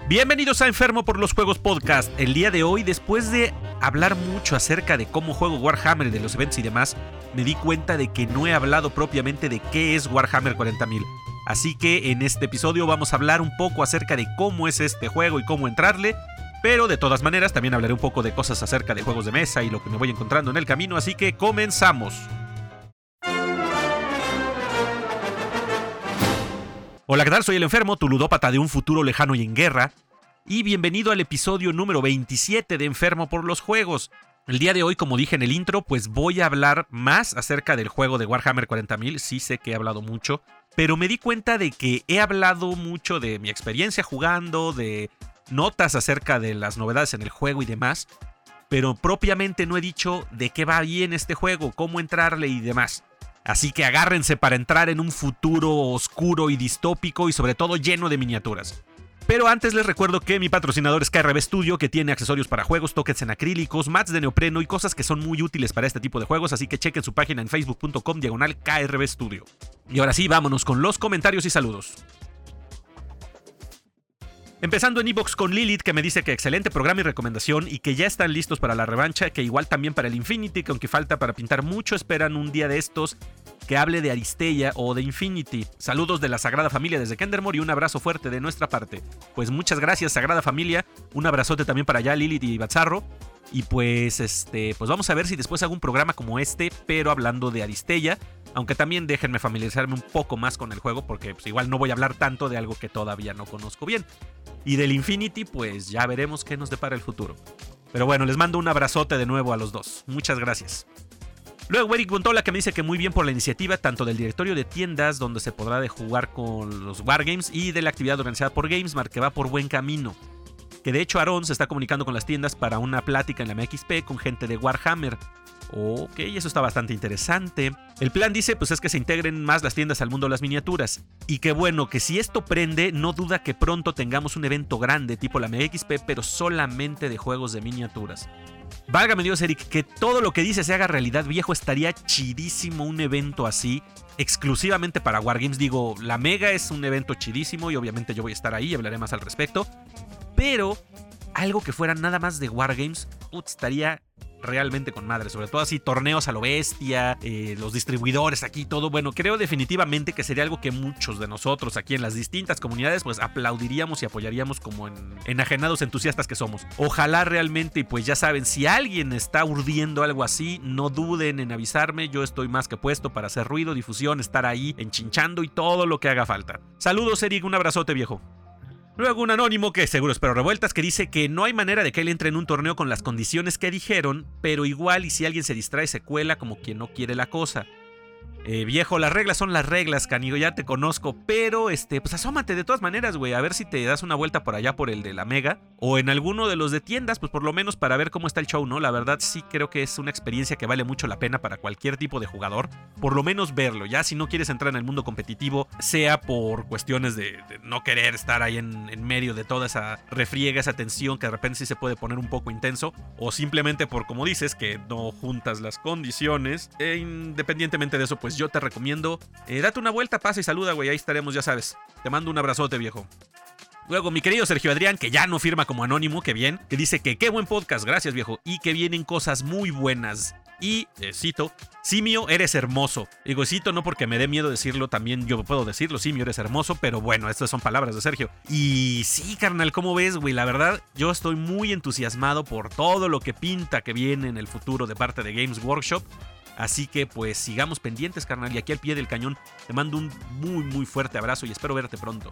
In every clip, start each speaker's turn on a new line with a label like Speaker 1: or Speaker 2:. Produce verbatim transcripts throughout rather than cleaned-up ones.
Speaker 1: Bienvenidos a Enfermo por los Juegos Podcast. El día de hoy, después de hablar mucho acerca de cómo juego Warhammer, de los eventos y demás, me di cuenta de que no he hablado propiamente de qué es Warhammer cuarenta mil. Así que en este episodio vamos a hablar un poco acerca de cómo es este juego y cómo entrarle. Pero de todas maneras también hablaré un poco de cosas acerca de juegos de mesa y lo que me voy encontrando en el camino. Así que comenzamos. Hola, ¿qué tal? Soy el Enfermo, tu ludópata de un futuro lejano y en guerra. Y bienvenido al episodio número veintisiete de Enfermo por los Juegos. El día de hoy, como dije en el intro, pues voy a hablar más acerca del juego de Warhammer cuarenta mil. Sí sé que he hablado mucho, pero me di cuenta de que he hablado mucho de mi experiencia jugando, de notas acerca de las novedades en el juego y demás, pero propiamente no he dicho de qué va bien este juego, cómo entrarle y demás. Así que agárrense para entrar en un futuro oscuro y distópico y sobre todo lleno de miniaturas. Pero antes les recuerdo que mi patrocinador es K R B Studio, que tiene accesorios para juegos, tokens en acrílicos, mats de neopreno y cosas que son muy útiles para este tipo de juegos, así que chequen su página en facebook punto com diagonal K R B Studio. Y ahora sí, vámonos con los comentarios y saludos. Empezando en iVoox con Lilith, que me dice que excelente programa y recomendación y que ya están listos para la revancha, que igual también para el Infinity, que aunque falta para pintar mucho, esperan un día de estos que hable de Aristella o de Infinity. Saludos de la Sagrada Familia desde Kendermore y un abrazo fuerte de nuestra parte. Pues muchas gracias, Sagrada Familia, un abrazote también para allá, Lilith y Bazzarro. Y pues este, pues vamos a ver si después hago un programa como este, pero hablando de Aristella. Aunque también déjenme familiarizarme un poco más con el juego, porque pues, igual no voy a hablar tanto de algo que todavía no conozco bien. Y del Infinity, pues ya veremos qué nos depara el futuro. Pero bueno, les mando un abrazote de nuevo a los dos. Muchas gracias. Luego Eric Buntola, que me dice que muy bien por la iniciativa, tanto del directorio de tiendas, donde se podrá de jugar con los Wargames, y de la actividad organizada por Gamesmart, que va por buen camino. Que de hecho Aaron se está comunicando con las tiendas para una plática en la M X P con gente de Warhammer. Ok, eso está bastante interesante. El plan dice pues es que se integren más las tiendas al mundo de las miniaturas. Y que bueno, que si esto prende, no duda que pronto tengamos un evento grande tipo la M X P, pero solamente de juegos de miniaturas. Válgame Dios, Eric, que todo lo que dice se haga realidad, viejo. Estaría chidísimo un evento así, exclusivamente para Wargames. Digo, la Mega es un evento chidísimo y obviamente yo voy a estar ahí y hablaré más al respecto. Pero algo que fuera nada más de Wargames, putz, estaría realmente con madre, sobre todo así torneos a lo bestia, eh, los distribuidores aquí, todo. Bueno, creo definitivamente que sería algo que muchos de nosotros aquí en las distintas comunidades pues aplaudiríamos y apoyaríamos como en, enajenados entusiastas que somos. Ojalá realmente, y pues ya saben, si alguien está urdiendo algo así, no duden en avisarme, yo estoy más que puesto para hacer ruido, difusión, estar ahí enchinchando y todo lo que haga falta. Saludos, Eric, un abrazote, viejo. Luego un anónimo que seguro espero revueltas, que dice que no hay manera de que él entre en un torneo con las condiciones que dijeron, pero igual y si alguien se distrae se cuela como quien no quiere la cosa. Eh, viejo, las reglas son las reglas, canigo, ya te conozco, pero este, pues asómate de todas maneras, güey, a ver si te das una vuelta por allá por el de la Mega, o en alguno de los de tiendas, pues por lo menos para ver cómo está el show, ¿no? La verdad sí creo que es una experiencia que vale mucho la pena para cualquier tipo de jugador, por lo menos verlo, ya si no quieres entrar en el mundo competitivo, sea por cuestiones de, de no querer estar ahí en, en medio de toda esa refriega, esa tensión que de repente sí se puede poner un poco intenso, o simplemente por, como dices, que no juntas las condiciones, e independientemente de eso, pues yo te recomiendo, eh, date una vuelta, pasa y saluda, güey, ahí estaremos, ya sabes. Te mando un abrazote, viejo. Luego, mi querido Sergio Adrián, que ya no firma como anónimo, que bien, que dice que qué buen podcast, gracias, viejo, y que vienen cosas muy buenas. Y, eh, cito, Simio, eres hermoso. Digo, cito no porque me dé miedo decirlo, también yo puedo decirlo, Simio, eres hermoso, pero bueno, estas son palabras de Sergio. Y sí, carnal, ¿cómo ves, güey? La verdad, yo estoy muy entusiasmado por todo lo que pinta que viene en el futuro de parte de Games Workshop. Así que pues sigamos pendientes, carnal, y aquí al pie del cañón te mando un muy muy fuerte abrazo y espero verte pronto.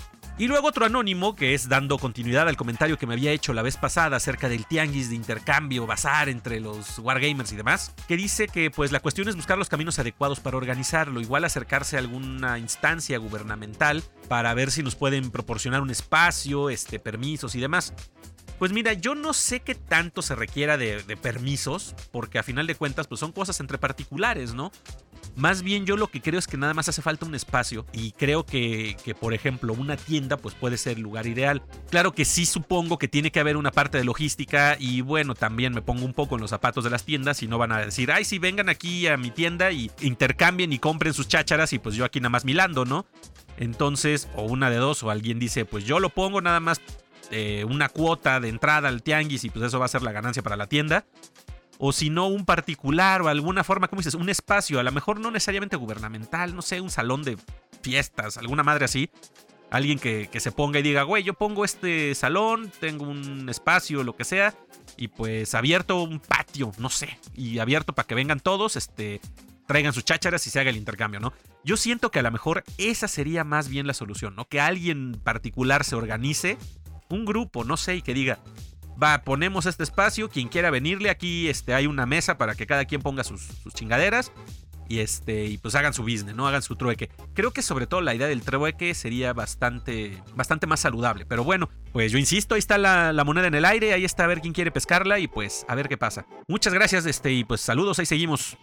Speaker 1: Y luego otro anónimo, que es dando continuidad al comentario que me había hecho la vez pasada acerca del tianguis de intercambio, bazar entre los wargamers y demás, que dice que pues la cuestión es buscar los caminos adecuados para organizarlo, igual acercarse a alguna instancia gubernamental para ver si nos pueden proporcionar un espacio, este, permisos y demás. Pues mira, yo no sé qué tanto se requiera de, de permisos, porque a final de cuentas pues son cosas entre particulares, ¿no? Más bien yo lo que creo es que nada más hace falta un espacio y creo que, que por ejemplo una tienda pues puede ser el lugar ideal. Claro que sí supongo que tiene que haber una parte de logística y bueno, también me pongo un poco en los zapatos de las tiendas y no van a decir, ay sí, vengan aquí a mi tienda y intercambien y compren sus chácharas y pues yo aquí nada más milando, ¿no? Entonces, o una de dos, o alguien dice, pues yo lo pongo nada más eh, una cuota de entrada al tianguis y pues eso va a ser la ganancia para la tienda. O si no, un particular o alguna forma, ¿cómo dices? Un espacio, a lo mejor no necesariamente gubernamental, no sé, un salón de fiestas, alguna madre así. Alguien que, que se ponga y diga, güey, yo pongo este salón, tengo un espacio, lo que sea, y pues abierto un patio, no sé, y abierto para que vengan todos, este, traigan sus chácharas y se haga el intercambio, ¿no? Yo siento que a lo mejor esa sería más bien la solución, ¿no? Que alguien particular se organice, un grupo, no sé, y que diga, va, ponemos este espacio, quien quiera venirle, aquí este, hay una mesa para que cada quien ponga sus, sus chingaderas. Y, este, y pues hagan su business, ¿no? Hagan su trueque. Creo que sobre todo la idea del trueque sería bastante, bastante más saludable. Pero bueno, pues yo insisto, ahí está la, la moneda en el aire. Ahí está a ver quién quiere pescarla y pues a ver qué pasa. Muchas gracias este, y pues saludos, ahí seguimos.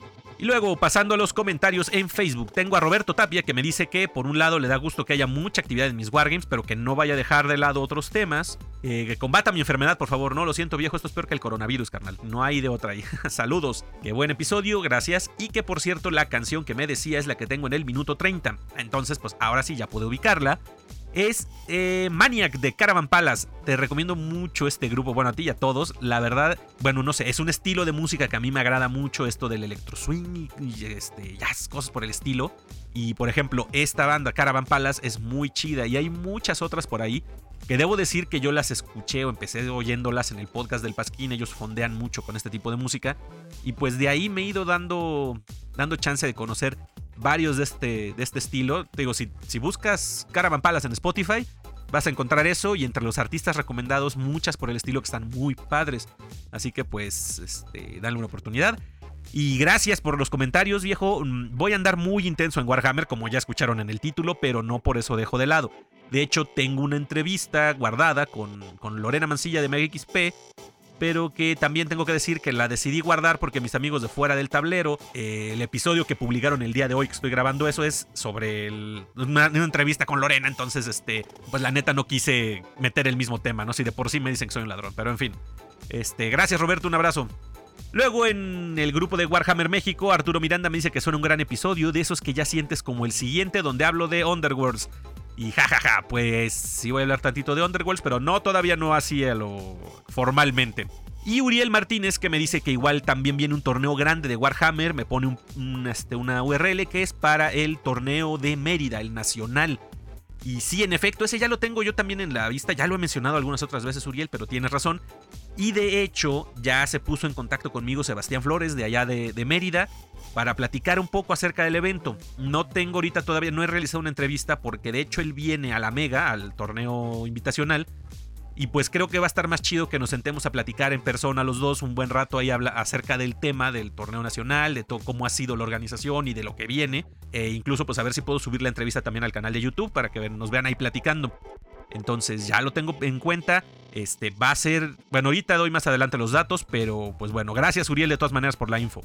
Speaker 1: Y luego, pasando a los comentarios en Facebook, tengo a Roberto Tapia que me dice que por un lado le da gusto que haya mucha actividad en mis Wargames, pero que no vaya a dejar de lado otros temas. Eh, que combata mi enfermedad, por favor. No, lo siento, viejo, esto es peor que el coronavirus, carnal. No hay de otra ahí. Saludos. Qué buen episodio, gracias. Y que por cierto, la canción que me decía es la que tengo en el minuto treinta. Entonces, pues ahora sí ya puedo ubicarla. Es eh, Maniac de Caravan Palace. Te recomiendo mucho este grupo, bueno, a ti y a todos. La verdad, bueno, no sé, es un estilo de música que a mí me agrada mucho, esto del electro swing y, y este, jazz, cosas por el estilo. Y por ejemplo, esta banda Caravan Palace es muy chida y hay muchas otras por ahí que debo decir que yo las escuché o empecé oyéndolas en el podcast del Pasquín. Ellos fondean mucho con este tipo de música y pues de ahí me he ido dando, dando chance de conocer varios de este, de este estilo. Te digo, si, si buscas Caravan Palace en Spotify, vas a encontrar eso y entre los artistas recomendados muchas por el estilo que están muy padres. Así que pues, este, dale una oportunidad. Y gracias por los comentarios, viejo. Voy a andar muy intenso en Warhammer, como ya escucharon en el título, pero no por eso dejo de lado. De hecho, tengo una entrevista guardada con, con Lorena Mancilla de Mega X P, pero que también tengo que decir que la decidí guardar porque mis amigos de Fuera del Tablero, eh, el episodio que publicaron el día de hoy que estoy grabando eso es sobre el, una, una entrevista con Lorena, entonces este, pues la neta no quise meter el mismo tema, ¿no? Si de por sí me dicen que soy un ladrón, pero en fin. Este, gracias Roberto, un abrazo. Luego en el grupo de Warhammer México, Arturo Miranda me dice que suena un gran episodio, de esos que ya sientes como el siguiente donde hablo de Underworlds. Y jajaja, ja, ja, pues sí voy a hablar tantito de Underworlds, pero no, todavía no así a lo formalmente. Y Uriel Martínez que me dice que igual también viene un torneo grande de Warhammer, me pone un, un, este, una U R L que es para el torneo de Mérida, el nacional. Y sí, en efecto, ese ya lo tengo yo también en la vista, ya lo he mencionado algunas otras veces, Uriel, pero tienes razón. Y de hecho, ya se puso en contacto conmigo Sebastián Flores de allá de, de Mérida para platicar un poco acerca del evento. No tengo ahorita todavía, no he realizado una entrevista porque de hecho él viene a la Mega, al torneo invitacional. Y pues creo que va a estar más chido que nos sentemos a platicar en persona los dos un buen rato ahí habla acerca del tema del torneo nacional, de todo cómo ha sido la organización y de lo que viene. E incluso pues a ver si puedo subir la entrevista también al canal de YouTube para que nos vean ahí platicando. Entonces ya lo tengo en cuenta. Este va a ser, bueno, ahorita doy más adelante los datos, pero pues bueno, gracias Uriel de todas maneras por la info.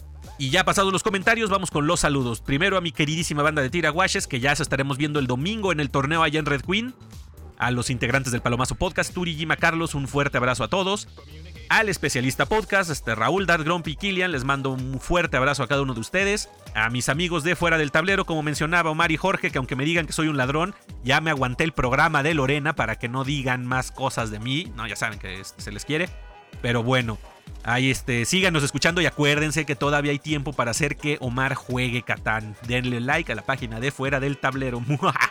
Speaker 1: Y ya pasados los comentarios, vamos con los saludos. Primero a mi queridísima banda de Tiraguaches, que ya se estaremos viendo el domingo en el torneo allá en Red Queen. A los integrantes del Palomazo Podcast, Turi, Gima, Carlos, un fuerte abrazo a todos. Al especialista podcast, este, Raúl, Dart, Grumpy, Kilian, les mando un fuerte abrazo a cada uno de ustedes. A mis amigos de Fuera del Tablero, como mencionaba Omar y Jorge, que aunque me digan que soy un ladrón, ya me aguanté el programa de Lorena para que no digan más cosas de mí. No, ya saben que se les quiere. Pero bueno, ahí este, síganos escuchando y acuérdense que todavía hay tiempo para hacer que Omar juegue Catán. Denle like a la página de Fuera del Tablero.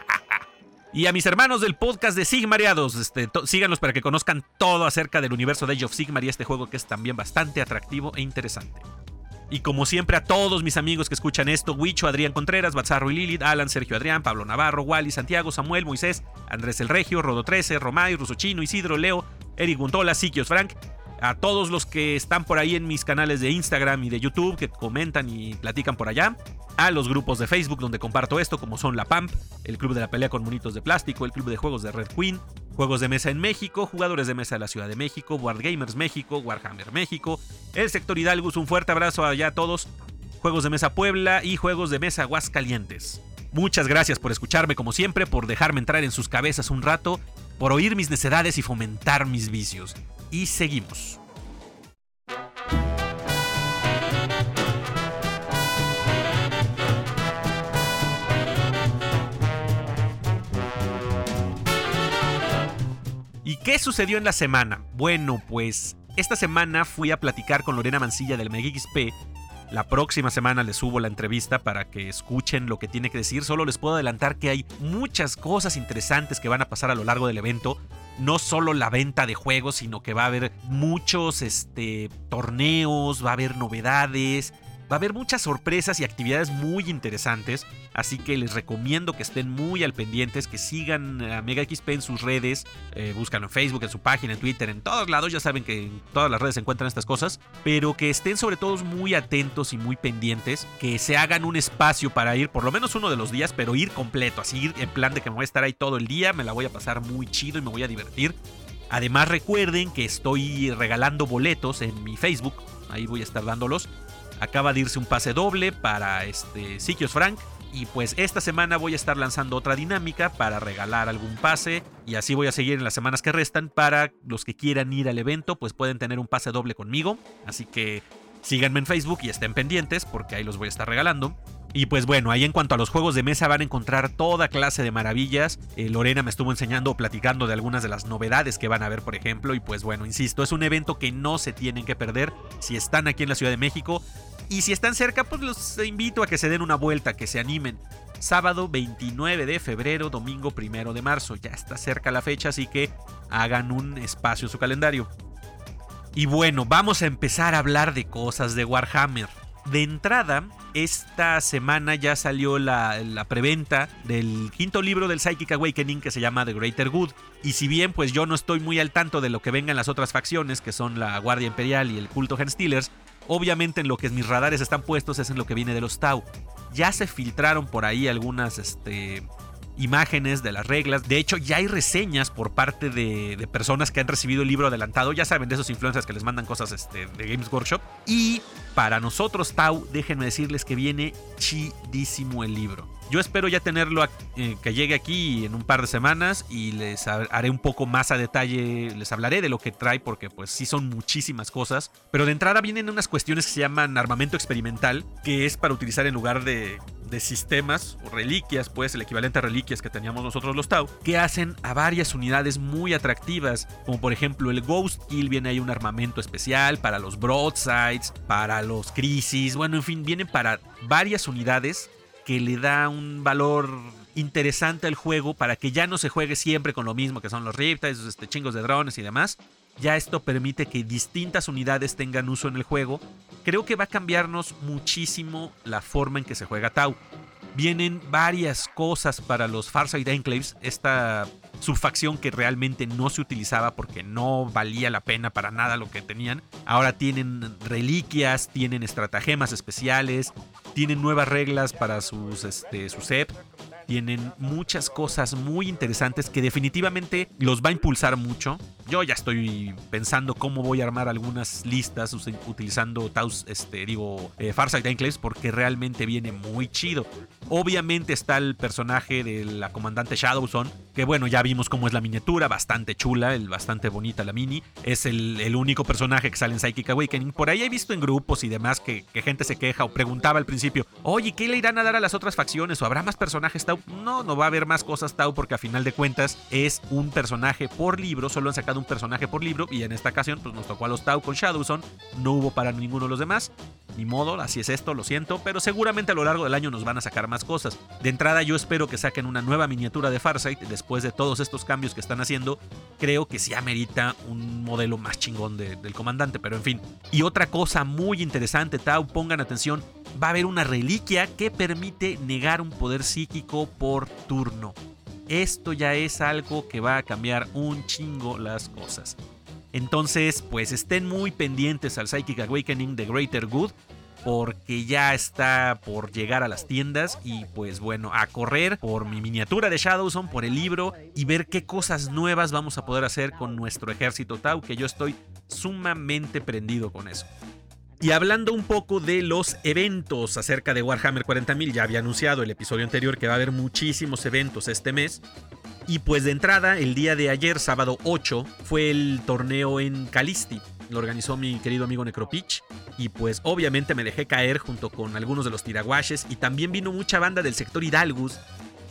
Speaker 1: Y a mis hermanos del podcast de Sigmareados, este, to, síganlos para que conozcan todo acerca del universo de Age of Sigmar y este juego que es también bastante atractivo e interesante. Y como siempre a todos mis amigos que escuchan esto, Huicho, Adrián Contreras, Batzarro y Lilith, Alan, Sergio Adrián, Pablo Navarro, Wally, Santiago, Samuel, Moisés, Andrés el Regio, Rodo trece, Romay, Ruso Chino, Isidro, Leo, Eric Guntola, Siquios Frank, a todos los que están por ahí en mis canales de Instagram y de YouTube, que comentan y platican por allá, a los grupos de Facebook donde comparto esto, como son la P A M P, el Club de la Pelea con Monitos de Plástico, el Club de Juegos de Red Queen, Juegos de Mesa en México, Jugadores de Mesa de la Ciudad de México, Board Gamers México, Warhammer México, el Sector Hidalgus, un fuerte abrazo allá a todos, Juegos de Mesa Puebla y Juegos de Mesa Aguascalientes. Muchas gracias por escucharme como siempre, por dejarme entrar en sus cabezas un rato, por oír mis necedades y fomentar mis vicios. Y seguimos. ¿Qué sucedió en la semana? Bueno, pues esta semana fui a platicar con Lorena Mancilla del Mega X P. La próxima semana les subo la entrevista para que escuchen lo que tiene que decir. Solo les puedo adelantar que hay muchas cosas interesantes que van a pasar a lo largo del evento. No solo la venta de juegos, sino que va a haber muchos este, torneos, va a haber novedades, va a haber muchas sorpresas y actividades muy interesantes. Así que les recomiendo que estén muy al pendientes, que sigan a Mega X P en sus redes. Eh, búscanlo en Facebook, en su página, en Twitter, en todos lados. Ya saben que en todas las redes se encuentran estas cosas. Pero que estén sobre todo muy atentos y muy pendientes. Que se hagan un espacio para ir por lo menos uno de los días, pero ir completo. Así ir en plan de que me voy a estar ahí todo el día. Me la voy a pasar muy chido y me voy a divertir. Además recuerden que estoy regalando boletos en mi Facebook. Ahí voy a estar dándolos. Acaba de irse un pase doble para este Sikios Frank. Y pues esta semana voy a estar lanzando otra dinámica para regalar algún pase. Y así voy a seguir en las semanas que restan. Para los que quieran ir al evento, pues pueden tener un pase doble conmigo. Así que síganme en Facebook y estén pendientes porque ahí los voy a estar regalando. Y pues bueno, ahí en cuanto a los juegos de mesa van a encontrar toda clase de maravillas. eh, Lorena me estuvo enseñando o platicando de algunas de las novedades que van a haber, por ejemplo. Y pues bueno, insisto, es un evento que no se tienen que perder si están aquí en la Ciudad de México. Y si están cerca, pues los invito a que se den una vuelta, que se animen. Sábado veintinueve de febrero, domingo primero de marzo. Ya está cerca la fecha, así que hagan un espacio en su calendario. Y bueno, vamos a empezar a hablar de cosas de Warhammer. De entrada, esta semana ya salió la, la preventa del quinto libro del Psychic Awakening, que se llama The Greater Good. Y si bien pues yo no estoy muy al tanto de lo que venga en las otras facciones, que son la Guardia Imperial y el Culto Genstealers, obviamente en lo que mis radares están puestos es en lo que viene de los Tau. Ya se filtraron por ahí algunas este, imágenes de las reglas. De hecho, ya hay reseñas por parte de, de personas que han recibido el libro adelantado. Ya saben, de esos influencers que les mandan cosas este, de Games Workshop. Y para nosotros, Tau, déjenme decirles que viene chidísimo el libro. Yo espero ya tenerlo, eh, que llegue aquí en un par de semanas y les haré un poco más a detalle, les hablaré de lo que trae porque pues sí son muchísimas cosas. Pero de entrada vienen unas cuestiones que se llaman armamento experimental, que es para utilizar en lugar de, de sistemas o reliquias, pues el equivalente a reliquias que teníamos nosotros los Tau, que hacen a varias unidades muy atractivas, como por ejemplo el Ghost Kill. Viene ahí un armamento especial para los Broadsides, para los Crisis, bueno, en fin, vienen para varias unidades que le da un valor interesante al juego para que ya no se juegue siempre con lo mismo que son los Riptides, este, chingos de drones y demás. Ya esto permite que distintas unidades tengan uso en el juego. Creo que va a cambiarnos muchísimo la forma en que se juega Tau. Vienen varias cosas para los Farsight Enclaves, esta subfacción que realmente no se utilizaba porque no valía la pena para nada lo que tenían. Ahora tienen reliquias, tienen estratagemas especiales, tienen nuevas reglas para sus, este, sus E P. Tienen muchas cosas muy interesantes que definitivamente los va a impulsar mucho. Yo ya estoy pensando cómo voy a armar algunas listas utilizando Taus, este, digo, eh, Farsight Enclaves, porque realmente viene muy chido. Obviamente está el personaje de la comandante Shadowzone, que bueno, ya vimos cómo es la miniatura, bastante chula, el, bastante bonita la mini. Es el, el único personaje que sale en Psychic Awakening. Por ahí he visto en grupos y demás que, que gente se queja o preguntaba al principio, oye, ¿qué le irán a dar a las otras facciones? ¿O habrá más personajes Tau? No, no va a haber más cosas Tau porque a final de cuentas es un personaje por libro, solo han sacado un personaje por libro y en esta ocasión pues nos tocó a los Tau con Shadowzone, no hubo para ninguno de los demás. Ni modo, así es esto, lo siento, pero seguramente a lo largo del año nos van a sacar más cosas. De entrada yo espero que saquen una nueva miniatura de Farsight después de todos estos cambios que están haciendo. Creo que sí amerita un modelo más chingón de, del comandante, pero en fin. Y otra cosa muy interesante, Tau, pongan atención, va a haber una reliquia que permite negar un poder psíquico por turno. Esto ya es algo que va a cambiar un chingo las cosas. Entonces, pues estén muy pendientes al Psychic Awakening de Greater Good, porque ya está por llegar a las tiendas. Y pues bueno, a correr por mi miniatura de Shadowzone, por el libro, y ver qué cosas nuevas vamos a poder hacer con nuestro ejército Tau, que yo estoy sumamente prendido con eso. Y hablando un poco de los eventos acerca de Warhammer cuarenta mil, ya había anunciado el episodio anterior que va a haber muchísimos eventos este mes. Y pues de entrada, el día de ayer, sábado ocho, fue el torneo en Calisti. Lo organizó mi querido amigo Necropitch. Y pues obviamente me dejé caer junto con algunos de los tiraguaches. Y también vino mucha banda del sector Hidalgus.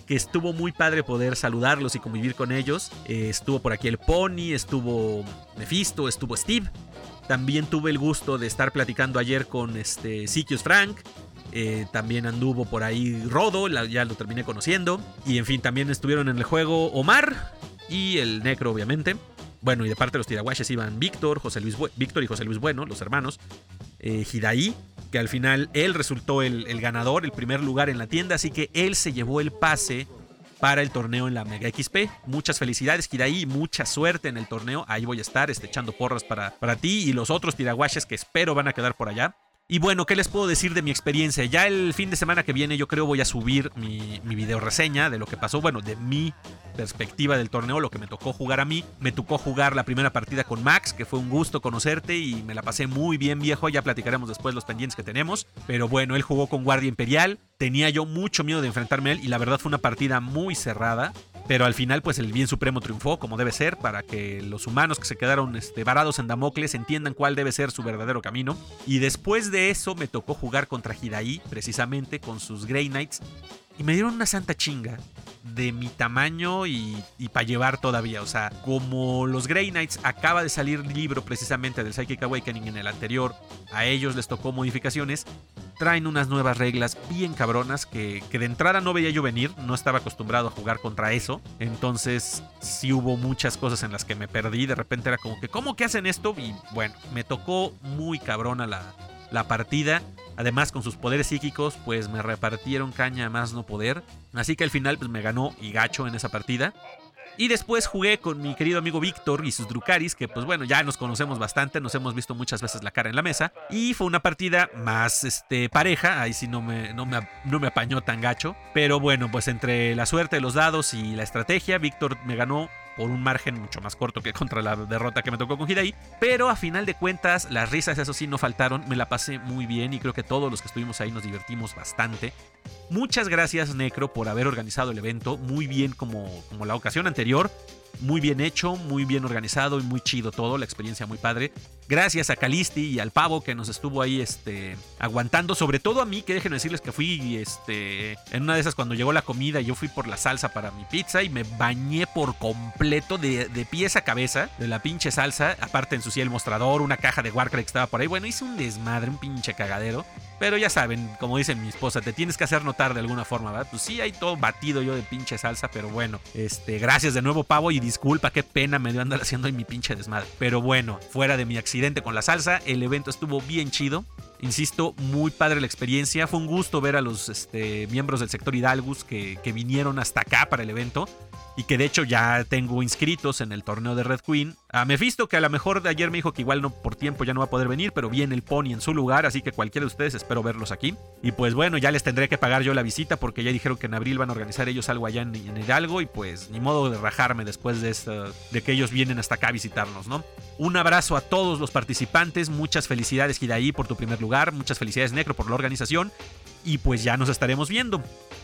Speaker 1: que estuvo muy padre poder saludarlos y convivir con ellos. Eh, estuvo por aquí el Pony, estuvo Mephisto, estuvo Steve. También tuve el gusto de estar platicando ayer con este Sikius Frank. Eh, también anduvo por ahí Rodo, la, ya lo terminé conociendo. Y en fin, también estuvieron en el juego Omar y el Necro, obviamente. Bueno, y de parte de los tirahuashes iban Víctor, José Luis Bu- Víctor y José Luis Bueno, los hermanos. Eh, Hidaí, que al final él resultó el, el ganador, el primer lugar en la tienda. Así que él se llevó el pase para el torneo en la Mega X P. Muchas felicidades, Hidaí, mucha suerte en el torneo. Ahí voy a estar este, echando porras para, para ti y los otros tirahuashes que espero van a quedar por allá. Y bueno, ¿qué les puedo decir de mi experiencia? Ya el fin de semana que viene yo creo voy a subir mi, mi video reseña de lo que pasó, bueno, de mi perspectiva del torneo, lo que me tocó jugar a mí. Me tocó jugar la primera partida con Max, que fue un gusto conocerte y me la pasé muy bien, viejo. Ya platicaremos después los pendientes que tenemos. Pero bueno, él jugó con Guardia Imperial. Tenía yo mucho miedo de enfrentarme a él y la verdad fue una partida muy cerrada. Pero al final, pues el bien supremo triunfó, como debe ser, para que los humanos que se quedaron este, varados en Damocles entiendan cuál debe ser su verdadero camino. Y después de eso me tocó jugar contra Hidaí, precisamente, con sus Grey Knights. Y me dieron una santa chinga de mi tamaño y, y para llevar todavía. O sea, como los Grey Knights acaba de salir libro precisamente del Psychic Awakening en el anterior, a ellos les tocó modificaciones. Traen unas nuevas reglas bien cabronas que, que de entrada no veía yo venir. No estaba acostumbrado a jugar contra eso. Entonces sí hubo muchas cosas en las que me perdí. De repente era como que, ¿cómo que hacen esto? Y bueno, me tocó muy cabrona la, la partida. Además, con sus poderes psíquicos, pues me repartieron caña a más no poder. Así que al final pues me ganó y gacho en esa partida. Y después jugué con mi querido amigo Víctor y sus Drukaris, que pues bueno, ya nos conocemos bastante, nos hemos visto muchas veces la cara en la mesa. Y fue una partida más este, pareja, ahí sí no me, no, me, no me apañó tan gacho. Pero bueno, pues entre la suerte de los dados y la estrategia, Víctor me ganó por un margen mucho más corto que contra la derrota que me tocó con Hidaí. Pero a final de cuentas, las risas, eso sí, no faltaron. Me la pasé muy bien y creo que todos los que estuvimos ahí nos divertimos bastante. Muchas gracias, Necro, por haber organizado el evento. Muy bien como, como la ocasión anterior. Muy bien hecho, muy bien organizado y muy chido todo. La experiencia muy padre. Gracias a Calisti y al Pavo que nos estuvo ahí este, aguantando. Sobre todo a mí, que déjenme decirles que fui este, en una de esas cuando llegó la comida. Yo fui por la salsa para mi pizza y me bañé por completo de, de pies a cabeza de la pinche salsa. Aparte ensucié el mostrador, una caja de Warcraft que estaba por ahí. Bueno, hice un desmadre, un pinche cagadero. Pero ya saben, como dice mi esposa, te tienes que hacer notar de alguna forma, ¿verdad? Pues sí, hay todo batido yo de pinche salsa, pero bueno. Este, gracias de nuevo, Pavo, y disculpa, qué pena me dio andar haciendo ahí mi pinche desmadre. Pero bueno, fuera de mi accidente con la salsa, el evento estuvo bien chido. Insisto, muy padre la experiencia. Fue un gusto ver a los este, miembros del sector Hidalgus que, que vinieron hasta acá para el evento. Y que de hecho ya tengo inscritos en el torneo de Red Queen. A Mephisto, que a lo mejor de ayer me dijo que igual no por tiempo ya no va a poder venir, pero viene el Pony en su lugar, así que cualquiera de ustedes espero verlos aquí. Y pues bueno, ya les tendré que pagar yo la visita porque ya dijeron que en abril van a organizar ellos algo allá en, en Hidalgo y pues ni modo de rajarme después de, esta, de que ellos vienen hasta acá a visitarnos, ¿no? Un abrazo a todos los participantes, muchas felicidades Hidaí por tu primer lugar, muchas felicidades Necro por la organización y pues ya nos estaremos viendo.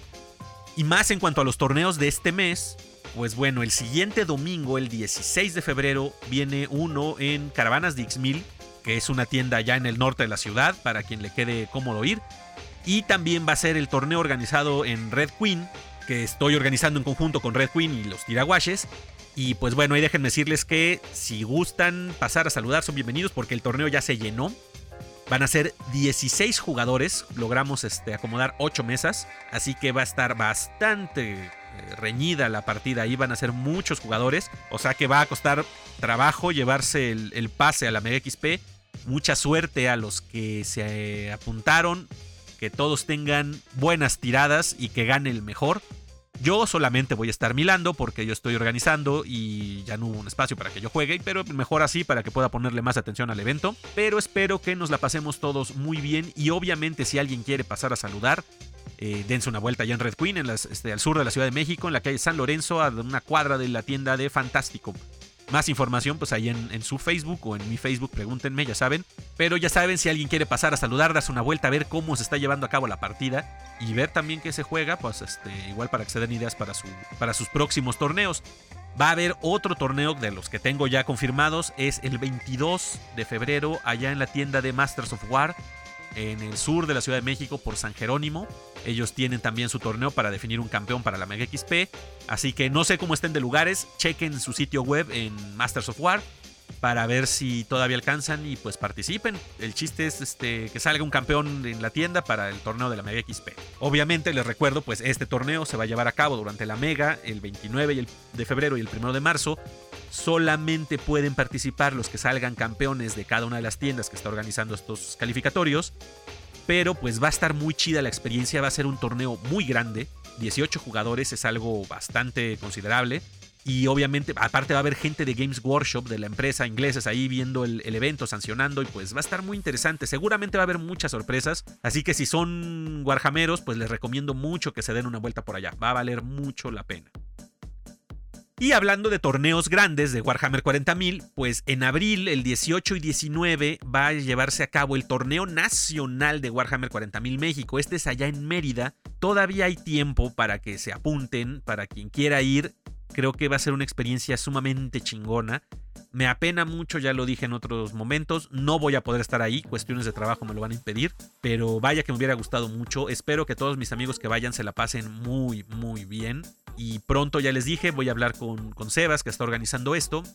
Speaker 1: Y más en cuanto a los torneos de este mes. Pues bueno, el siguiente domingo, el dieciséis de febrero, viene uno en Caravanas de Ixmil, que es una tienda allá en el norte de la ciudad, para quien le quede cómodo ir. Y también va a ser el torneo organizado en Red Queen, que estoy organizando en conjunto con Red Queen y los tirahuashes. Y pues bueno, ahí déjenme decirles que si gustan pasar a saludar, son bienvenidos porque el torneo ya se llenó. Van a ser dieciséis jugadores, logramos este, acomodar ocho mesas, así que va a estar bastante reñida la partida, ahí van a ser muchos jugadores, o sea que va a costar trabajo llevarse el, el pase a la Mega X P. Mucha suerte a los que se apuntaron, que todos tengan buenas tiradas y que gane el mejor. Yo solamente voy a estar milando porque yo estoy organizando y ya no hubo un espacio para que yo juegue, pero mejor así para que pueda ponerle más atención al evento. Pero espero que nos la pasemos todos muy bien y obviamente si alguien quiere pasar a saludar, eh, dense una vuelta allá en Red Queen, en las, este, al sur de la Ciudad de México, en la calle San Lorenzo, a una cuadra de la tienda de Fantástico. Más información pues ahí en, en su Facebook o en mi Facebook, pregúntenme, ya saben. Pero ya saben, si alguien quiere pasar a saludar, darse una vuelta, a ver cómo se está llevando a cabo la partida y ver también qué se juega, pues este, igual para que se den ideas para, su, para sus próximos torneos. Va a haber otro torneo de los que tengo ya confirmados, es el veintidós de febrero allá en la tienda de Masters of War, en el sur de la Ciudad de México por San Jerónimo. Ellos tienen también su torneo para definir un campeón para la Mega X P. Así que no sé cómo estén de lugares. Chequen su sitio web en Masters of War para ver si todavía alcanzan y pues participen. El chiste es este, que salga un campeón en la tienda para el torneo de la Mega X P. Obviamente les recuerdo, pues este torneo se va a llevar a cabo durante la Mega el veintinueve y el de febrero y el primero de marzo. Solamente pueden participar los que salgan campeones de cada una de las tiendas que está organizando estos calificatorios. Pero pues va a estar muy chida la experiencia, va a ser un torneo muy grande. dieciocho jugadores es algo bastante considerable. Y obviamente, aparte va a haber gente de Games Workshop, de la empresa, ingleses ahí viendo el, el evento, sancionando. Y pues va a estar muy interesante. Seguramente va a haber muchas sorpresas. Así que si son warhammeros, pues les recomiendo mucho que se den una vuelta por allá. Va a valer mucho la pena. Y hablando de torneos grandes de Warhammer cuarenta mil, pues en abril, el dieciocho y diecinueve, va a llevarse a cabo el torneo nacional de Warhammer cuarenta mil México. Este es allá en Mérida. Todavía hay tiempo para que se apunten, para quien quiera ir. Creo que va a ser una experiencia sumamente chingona. Me apena mucho, ya lo dije en otros momentos. No voy a poder estar ahí, cuestiones de trabajo me lo van a impedir. Pero vaya que me hubiera gustado mucho. Espero que todos mis amigos que vayan se la pasen muy, muy bien. Y pronto, ya les dije, voy a hablar con, con Sebas, que está organizando esto.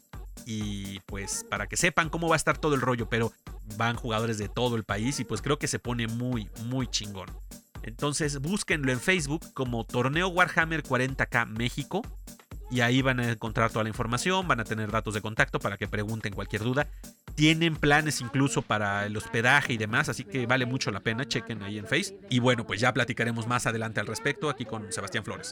Speaker 1: Y pues para que sepan cómo va a estar todo el rollo. Pero van jugadores de todo el país y pues creo que se pone muy, muy chingón. Entonces búsquenlo en Facebook como Torneo Warhammer cuarenta K México. Y ahí van a encontrar toda la información, van a tener datos de contacto para que pregunten cualquier duda. Tienen planes incluso para el hospedaje y demás, así que vale mucho la pena, chequen ahí en Face. Y bueno, pues ya platicaremos más adelante al respecto aquí con Sebastián Flores.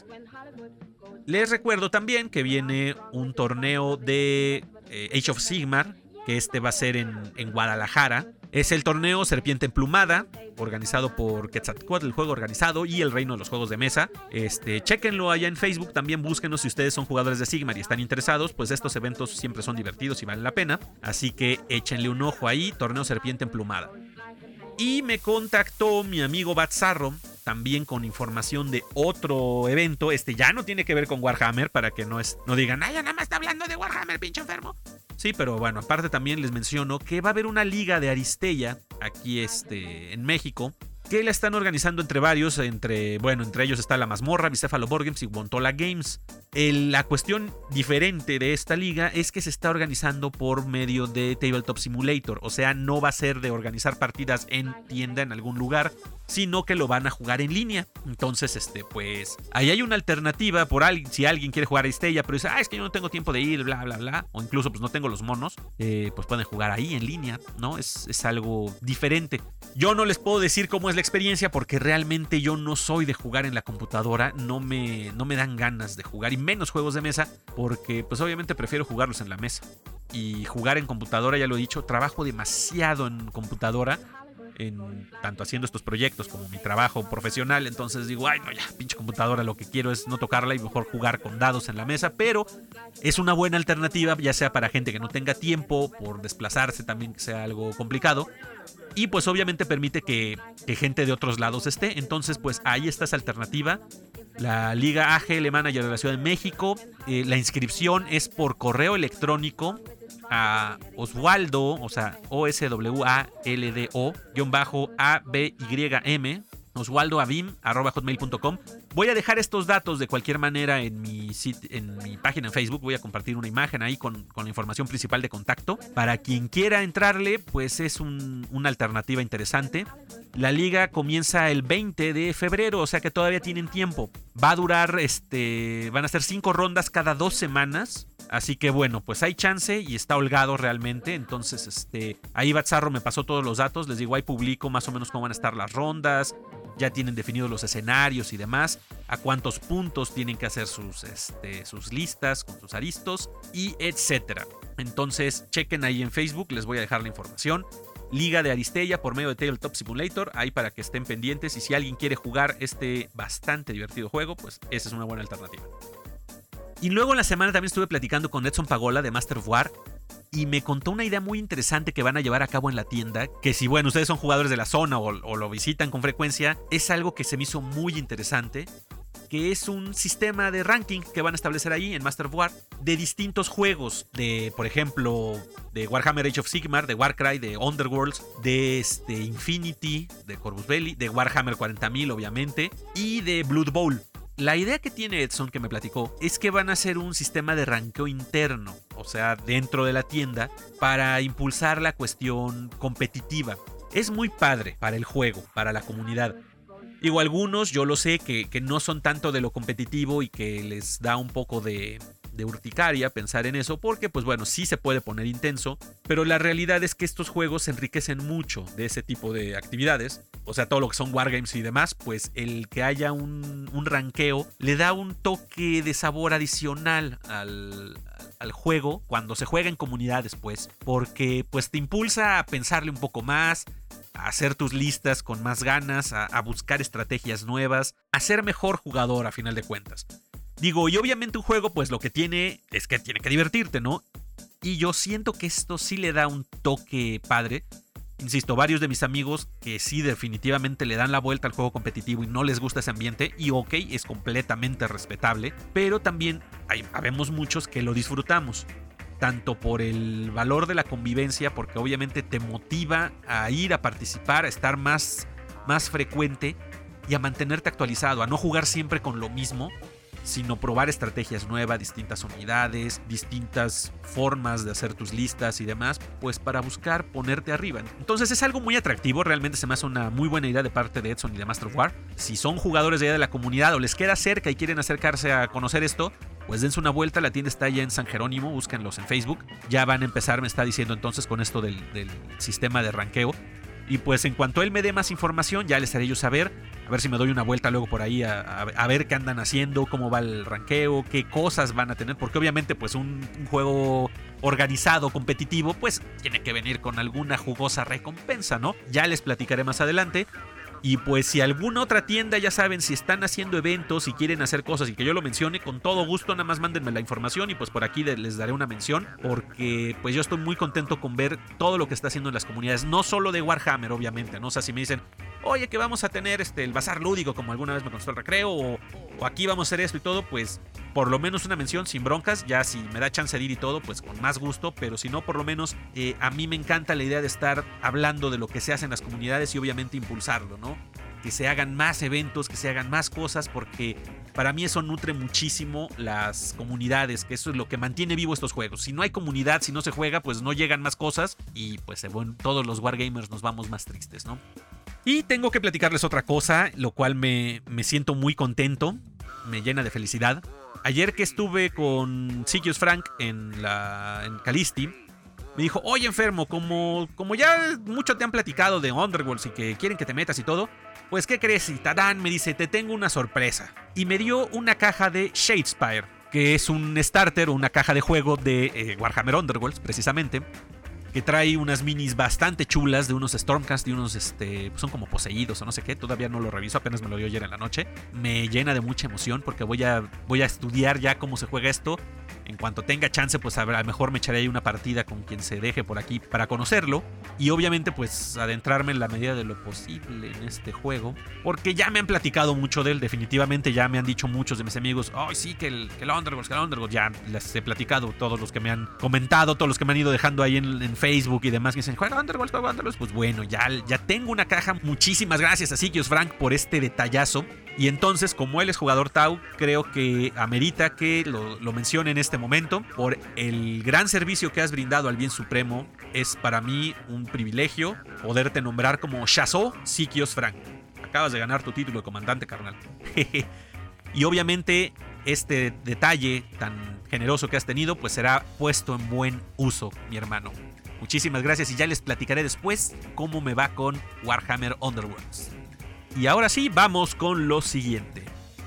Speaker 1: Les recuerdo también que viene un torneo de eh, Age of Sigmar, que este va a ser en, en Guadalajara. Es el torneo Serpiente Emplumada, organizado por Quetzalcóatl, el juego organizado, y el Reino de los Juegos de Mesa. Este, chéquenlo allá en Facebook, también búsquenos si ustedes son jugadores de Sigmar y están interesados, pues estos eventos siempre son divertidos y valen la pena. Así que échenle un ojo ahí, torneo Serpiente Emplumada. Y me contactó mi amigo Batzarro, también con información de otro evento. Este ya no tiene que ver con Warhammer, para que no, es, no digan, ay, ya nada más está hablando de Warhammer, pinche enfermo. Sí, pero bueno, aparte también les menciono que va a haber una liga de Aristella aquí este, en México, que la están organizando entre varios, entre, bueno, entre ellos está La Mazmorra, Bicéfalo Board Games y Guantola Games. El, la cuestión diferente de esta liga es que se está organizando por medio de Tabletop Simulator, o sea, no va a ser de organizar partidas en tienda en algún lugar, sino que lo van a jugar en línea. Entonces, este, pues, ahí hay una alternativa por alguien, si alguien quiere jugar a Aristella, pero dice, ah, es que yo no tengo tiempo de ir, bla, bla, bla, o incluso pues no tengo los monos, eh, pues pueden jugar ahí en línea, ¿no? Es, es algo diferente. Yo no les puedo decir cómo es la experiencia porque realmente yo no soy de jugar en la computadora, no me, no me dan ganas de jugar, y menos juegos de mesa, porque pues obviamente prefiero jugarlos en la mesa. Y jugar en computadora, ya lo he dicho, trabajo demasiado en computadora, en tanto haciendo estos proyectos como mi trabajo profesional. Entonces digo, ay no, ya, pinche computadora, lo que quiero es no tocarla y mejor jugar con dados en la mesa. Pero es una buena alternativa, ya sea para gente que no tenga tiempo, por desplazarse también, que sea algo complicado. Y pues obviamente permite que, que gente de otros lados esté. Entonces pues ahí está esa alternativa. La Liga A G L Manager de la Ciudad de México. Eh, la inscripción es por correo electrónico a Oswaldo, o sea, O S W A L D O, guión bajo A B Y M, oswaldo abim arroba hotmail punto com. Voy a dejar estos datos de cualquier manera en mi, sit- en mi página en Facebook. Voy a compartir una imagen ahí con, con la información principal de contacto. Para quien quiera entrarle, pues es un, una alternativa interesante. La liga comienza el veinte de febrero, o sea que todavía tienen tiempo. Va a durar, este, van a ser cinco rondas cada dos semanas. Así que bueno, pues hay chance y está holgado realmente. Entonces, este, ahí Batzarro me pasó todos los datos. Les digo, ahí publico más o menos cómo van a estar las rondas. Ya tienen definidos los escenarios y demás. A cuántos puntos tienen que hacer sus, este, sus listas con sus aristos y etcétera. Entonces, chequen ahí en Facebook. Les voy a dejar la información. Liga de Aristella por medio de Tabletop Simulator. Ahí para que estén pendientes. Y si alguien quiere jugar este bastante divertido juego, pues esa es una buena alternativa. Y luego en la semana también estuve platicando con Edson Pagola de Master of War y me contó una idea muy interesante que van a llevar a cabo en la tienda, que si bueno, ustedes son jugadores de la zona o, o lo visitan con frecuencia, es algo que se me hizo muy interesante. que es un sistema de ranking que van a establecer ahí en Master of War de distintos juegos, de por ejemplo de Warhammer Age of Sigmar, de Warcry, de Underworlds, de este, Infinity, de Corvus Belli, de Warhammer cuarenta mil obviamente, y de Blood Bowl. La idea que tiene Edson, que me platicó, es que van a hacer un sistema de ranqueo interno, o sea, dentro de la tienda, para impulsar la cuestión competitiva. Es muy padre para el juego, para la comunidad. Digo, algunos yo lo sé que, que no son tanto de lo competitivo y que les da un poco de, de urticaria pensar en eso, porque pues bueno, sí se puede poner intenso, pero la realidad es que estos juegos se enriquecen mucho de ese tipo de actividades. O sea, todo lo que son wargames y demás, pues el que haya un, un ranqueo le da un toque de sabor adicional al, al juego cuando se juega en comunidades, pues, porque pues te impulsa a pensarle un poco más, a hacer tus listas con más ganas, a, a buscar estrategias nuevas, a ser mejor jugador a final de cuentas. Digo, y obviamente un juego pues lo que tiene es que tiene que divertirte, ¿no? Y yo siento que esto sí le da un toque padre. Insisto, varios de mis amigos que sí definitivamente le dan la vuelta al juego competitivo y no les gusta ese ambiente, y ok, es completamente respetable, pero también hay, habemos muchos que lo disfrutamos, tanto por el valor de la convivencia, porque obviamente te motiva a ir a participar, a estar más, más frecuente y a mantenerte actualizado, a no jugar siempre con lo mismo, sino probar estrategias nuevas, distintas unidades, distintas formas de hacer tus listas y demás, pues para buscar ponerte arriba. Entonces es algo muy atractivo, realmente se me hace una muy buena idea de parte de Edson y de Master of War. Si son jugadores de allá de la comunidad o les queda cerca y quieren acercarse a conocer esto, pues dense una vuelta, la tienda está allá en San Jerónimo, búsquenlos en Facebook. Ya van a empezar, me está diciendo entonces, con esto del, del sistema de ranqueo. Y pues en cuanto él me dé más información, ya les haré yo saber. A ver si me doy una vuelta luego por ahí a, a, a ver qué andan haciendo, cómo va el ranqueo, qué cosas van a tener. Porque obviamente pues un, un juego organizado, competitivo, pues tiene que venir con alguna jugosa recompensa, ¿no? Ya les platicaré más adelante. Y pues si alguna otra tienda, ya saben, si están haciendo eventos y quieren hacer cosas y que yo lo mencione, con todo gusto, nada más mándenme la información y pues por aquí les daré una mención, porque pues yo estoy muy contento con ver todo lo que está haciendo en las comunidades, no solo de Warhammer, obviamente, ¿no? O sea, si me dicen, oye, que vamos a tener este, el bazar lúdico, como alguna vez me contó el recreo, o, o aquí vamos a hacer esto y todo, pues por lo menos una mención sin broncas. Ya si me da chance de ir y todo, pues con más gusto, pero si no, por lo menos eh, a mí me encanta la idea de estar hablando de lo que se hace en las comunidades y obviamente impulsarlo, ¿no? Que se hagan más eventos, que se hagan más cosas, porque para mí eso nutre muchísimo las comunidades, que eso es lo que mantiene vivo estos juegos. Si no hay comunidad, si no se juega, pues no llegan más cosas y pues bueno, todos los wargamers nos vamos más tristes, ¿no? Y tengo que platicarles otra cosa, lo cual me, me siento muy contento, me llena de felicidad. Ayer que estuve con Sikios Frank en, la, en Calisti, me dijo, oye enfermo, como, como ya mucho te han platicado de Underworlds y que quieren que te metas y todo, pues ¿qué crees? Y tadán, me dice, te tengo una sorpresa. Y me dio una caja de Shadespire, que es un starter o una caja de juego de eh, Warhammer Underworlds, precisamente, que trae unas minis bastante chulas de unos Stormcast y unos, este, son como poseídos o no sé qué, todavía no lo reviso, apenas me lo dio ayer en la noche. Me llena de mucha emoción porque voy a, voy a estudiar ya cómo se juega esto. En cuanto tenga chance, pues a lo mejor me echaré ahí una partida con quien se deje por aquí para conocerlo. Y obviamente pues adentrarme en la medida de lo posible en este juego, porque ya me han platicado mucho de él, definitivamente ya me han dicho muchos de mis amigos, ay oh, sí, que el, que el Underworlds, que el Underworlds, ya les he platicado, todos los que me han comentado, todos los que me han ido dejando ahí en, en Facebook y demás, que dicen, juega Underworlds, juega Underworlds, pues bueno, ya, ya tengo una caja. Muchísimas gracias a Sikios Frank por este detallazo. Y entonces, como él es jugador Tau, creo que amerita que lo, lo mencione en este momento. Por el gran servicio que has brindado al bien supremo, es para mí un privilegio poderte nombrar como Chassó Sikios Frank. Acabas de ganar tu título de comandante, carnal. Y obviamente este detalle tan generoso que has tenido, pues será puesto en buen uso, mi hermano. Muchísimas gracias y ya les platicaré después cómo me va con Warhammer Underworlds. Y ahora sí, vamos con lo siguiente.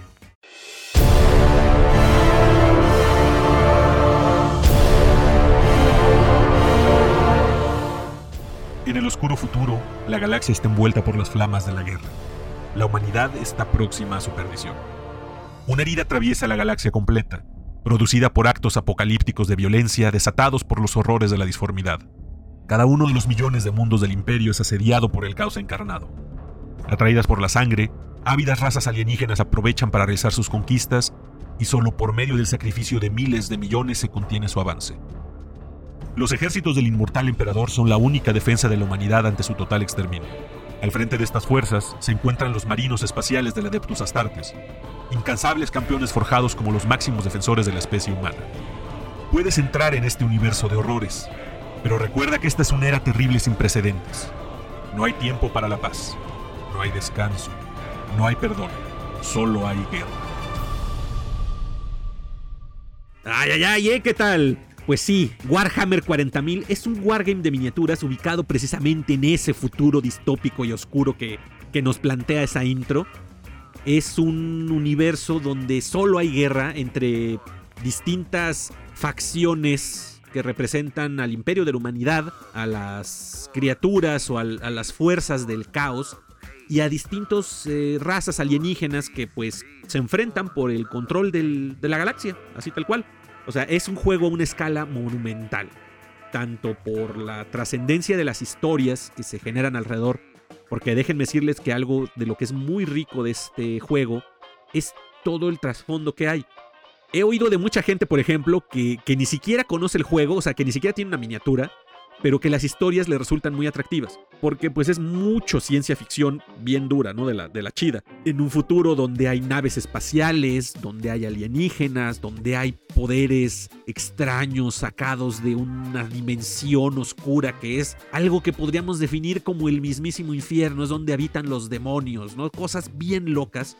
Speaker 2: En el oscuro futuro, la galaxia está envuelta por las flamas de la guerra. La humanidad está próxima a su perdición. Una herida atraviesa la galaxia completa, producida por actos apocalípticos de violencia desatados por los horrores de la disformidad. Cada uno de los millones de mundos del Imperio es asediado por el caos encarnado. Atraídas por la sangre, Ávidas razas alienígenas aprovechan para realizar sus conquistas y solo por medio del sacrificio de miles de millones se contiene su avance. Los ejércitos del inmortal emperador son la única defensa de la humanidad ante su total exterminio. Al frente de estas fuerzas se encuentran los marinos espaciales del Adeptus Astartes, incansables campeones forjados como los máximos defensores de la especie humana. Puedes entrar en este universo de horrores, pero recuerda que esta es una era terrible sin precedentes. No hay tiempo para la paz, no hay descanso, no hay perdón, solo hay guerra.
Speaker 1: Ay, ay, ay, ¿eh? ¿Qué tal? Pues sí, Warhammer cuarenta mil es un wargame de miniaturas ubicado precisamente en ese futuro distópico y oscuro que, que nos plantea esa intro. Es un universo donde solo hay guerra entre distintas facciones que representan al imperio de la humanidad, a las criaturas o al, a las fuerzas del caos y a distintas eh, razas alienígenas que pues se enfrentan por el control del, de la galaxia, así tal cual. O sea, es un juego a una escala monumental, tanto por la trascendencia de las historias que se generan alrededor, porque déjenme decirles que algo de lo que es muy rico de este juego es todo el trasfondo que hay. He oído de mucha gente, por ejemplo, que, que ni siquiera conoce el juego, o sea, que ni siquiera tiene una miniatura, pero que las historias le resultan muy atractivas, porque pues es mucho ciencia ficción bien dura, ¿no? De la, de la chida. En un futuro donde hay naves espaciales, donde hay alienígenas, donde hay poderes extraños sacados de una dimensión oscura que es algo que podríamos definir como el mismísimo infierno, es donde habitan los demonios, ¿no? Cosas bien locas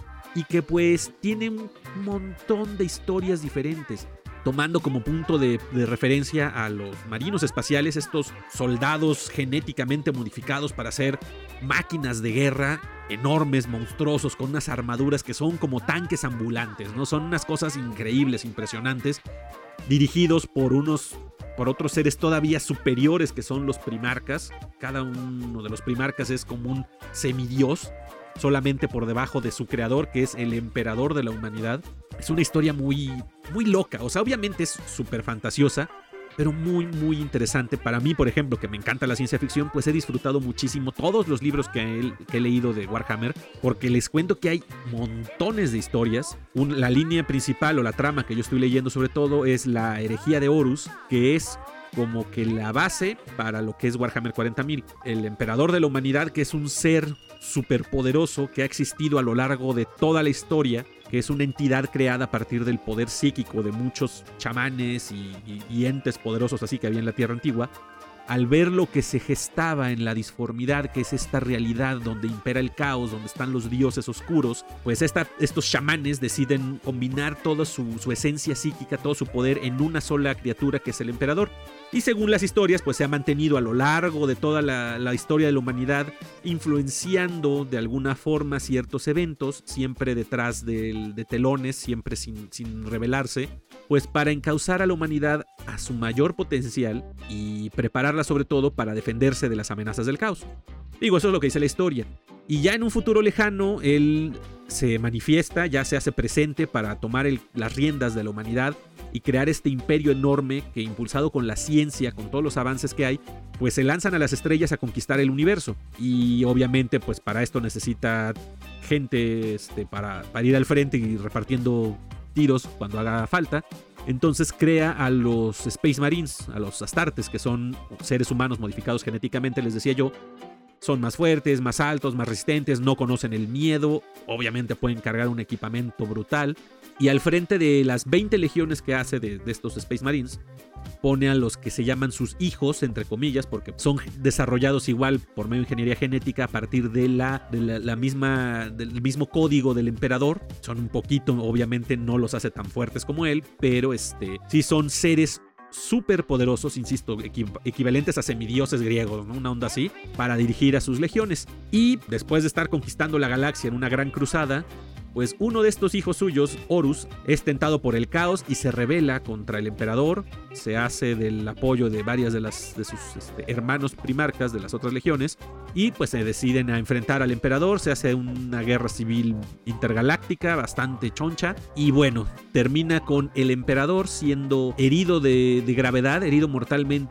Speaker 1: y que pues tienen un montón de historias diferentes. Tomando como punto de, de referencia a los marinos espaciales, estos soldados genéticamente modificados para ser máquinas de guerra, enormes, monstruosos, con unas armaduras que son como tanques ambulantes, ¿no? Son unas cosas increíbles, impresionantes, dirigidos por unos, por otros seres todavía superiores que son los primarcas. Cada uno de los primarcas es como un semidios, solamente por debajo de su creador, que es el emperador de la humanidad. Es una historia muy, muy loca, o sea, obviamente es súper fantasiosa, pero muy, muy interesante. Para mí, por ejemplo, que me encanta la ciencia ficción, pues he disfrutado muchísimo todos los libros que he, que he leído de Warhammer, porque les cuento que hay montones de historias. Un, la línea principal o la trama que yo estoy leyendo sobre todo es la herejía de Horus, que es como que la base para lo que es Warhammer cuarenta mil. El emperador de la humanidad, que es un ser superpoderoso que ha existido a lo largo de toda la historia, que es una entidad creada a partir del poder psíquico de muchos chamanes y, y, y entes poderosos así que había en la Tierra Antigua. Al ver lo que se gestaba en la disformidad, que es esta realidad donde impera el caos, donde están los dioses oscuros, pues esta, estos chamanes deciden combinar toda su, su esencia psíquica, todo su poder en una sola criatura que es el emperador. Y según las historias, pues se ha mantenido a lo largo de toda la, la historia de la humanidad, influenciando de alguna forma ciertos eventos, siempre detrás del, de telones, siempre sin, sin revelarse, pues para encauzar a la humanidad a su mayor potencial y prepararla sobre todo para defenderse de las amenazas del caos. Digo, eso es lo que dice la historia. Y ya en un futuro lejano, él se manifiesta, ya se hace presente para tomar el, las riendas de la humanidad y crear este imperio enorme que, impulsado con la ciencia, con todos los avances que hay, pues se lanzan a las estrellas a conquistar el universo. Y obviamente pues para esto necesita gente este, para, para ir al frente y repartiendo tiros cuando haga falta. Entonces crea a los Space Marines, a los Astartes, que son seres humanos modificados genéticamente, les decía yo. Son más fuertes, más altos, más resistentes, no conocen el miedo, obviamente pueden cargar un equipamiento brutal. Y al frente de las veinte legiones que hace de, de estos Space Marines, pone a los que se llaman sus hijos, entre comillas, porque son desarrollados igual por medio de ingeniería genética a partir de la, de la, la misma, del mismo código del emperador. Son un poquito, obviamente no los hace tan fuertes como él, pero este, sí son seres súper poderosos, insisto, equi- equivalentes a semidioses griegos, ¿no? Una onda así, para dirigir a sus legiones. Y después de estar conquistando la galaxia en una gran cruzada, pues uno de estos hijos suyos, Horus, es tentado por el caos y se rebela contra el emperador. Se hace del apoyo de varias de, las, de sus este, hermanos primarcas de las otras legiones. Y pues se deciden a enfrentar al emperador. Se hace una guerra civil intergaláctica bastante choncha. Y bueno, termina con el emperador siendo herido de, de gravedad, herido mortalmente.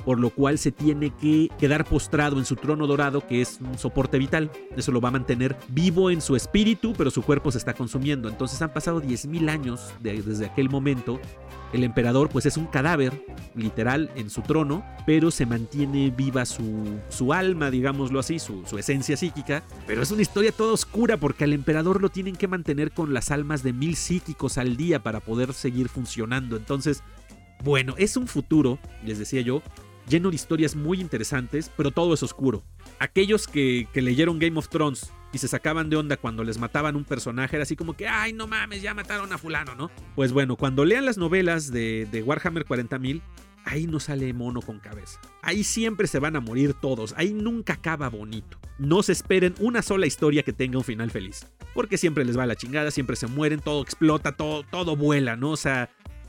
Speaker 1: por lo cual se tiene que quedar postrado en su trono dorado, que es un soporte vital. Eso lo va a mantener vivo en su espíritu, pero su cuerpo se está consumiendo. Entonces han pasado diez mil años de, desde aquel momento. El emperador pues es un cadáver, literal, en su trono, pero se mantiene viva su, su alma, digámoslo así, su, su esencia psíquica. Pero es una historia toda oscura porque al emperador lo tienen que mantener con las almas de mil psíquicos al día para poder seguir funcionando. Entonces, bueno, es un futuro, les decía yo, lleno de historias muy interesantes, pero todo es oscuro. Aquellos que, que leyeron Game of Thrones y se sacaban de onda cuando les mataban un personaje, era así como que, ay, no mames, ya mataron a fulano, ¿no? Pues bueno, cuando lean las novelas de, de Warhammer cuarenta mil, ahí no sale mono con cabeza. Ahí siempre se van a morir todos, ahí nunca acaba bonito. No se esperen una sola historia que tenga un final feliz, porque siempre les va a la chingada, siempre se mueren, todo explota, todo, todo vuela, ¿no? O sea,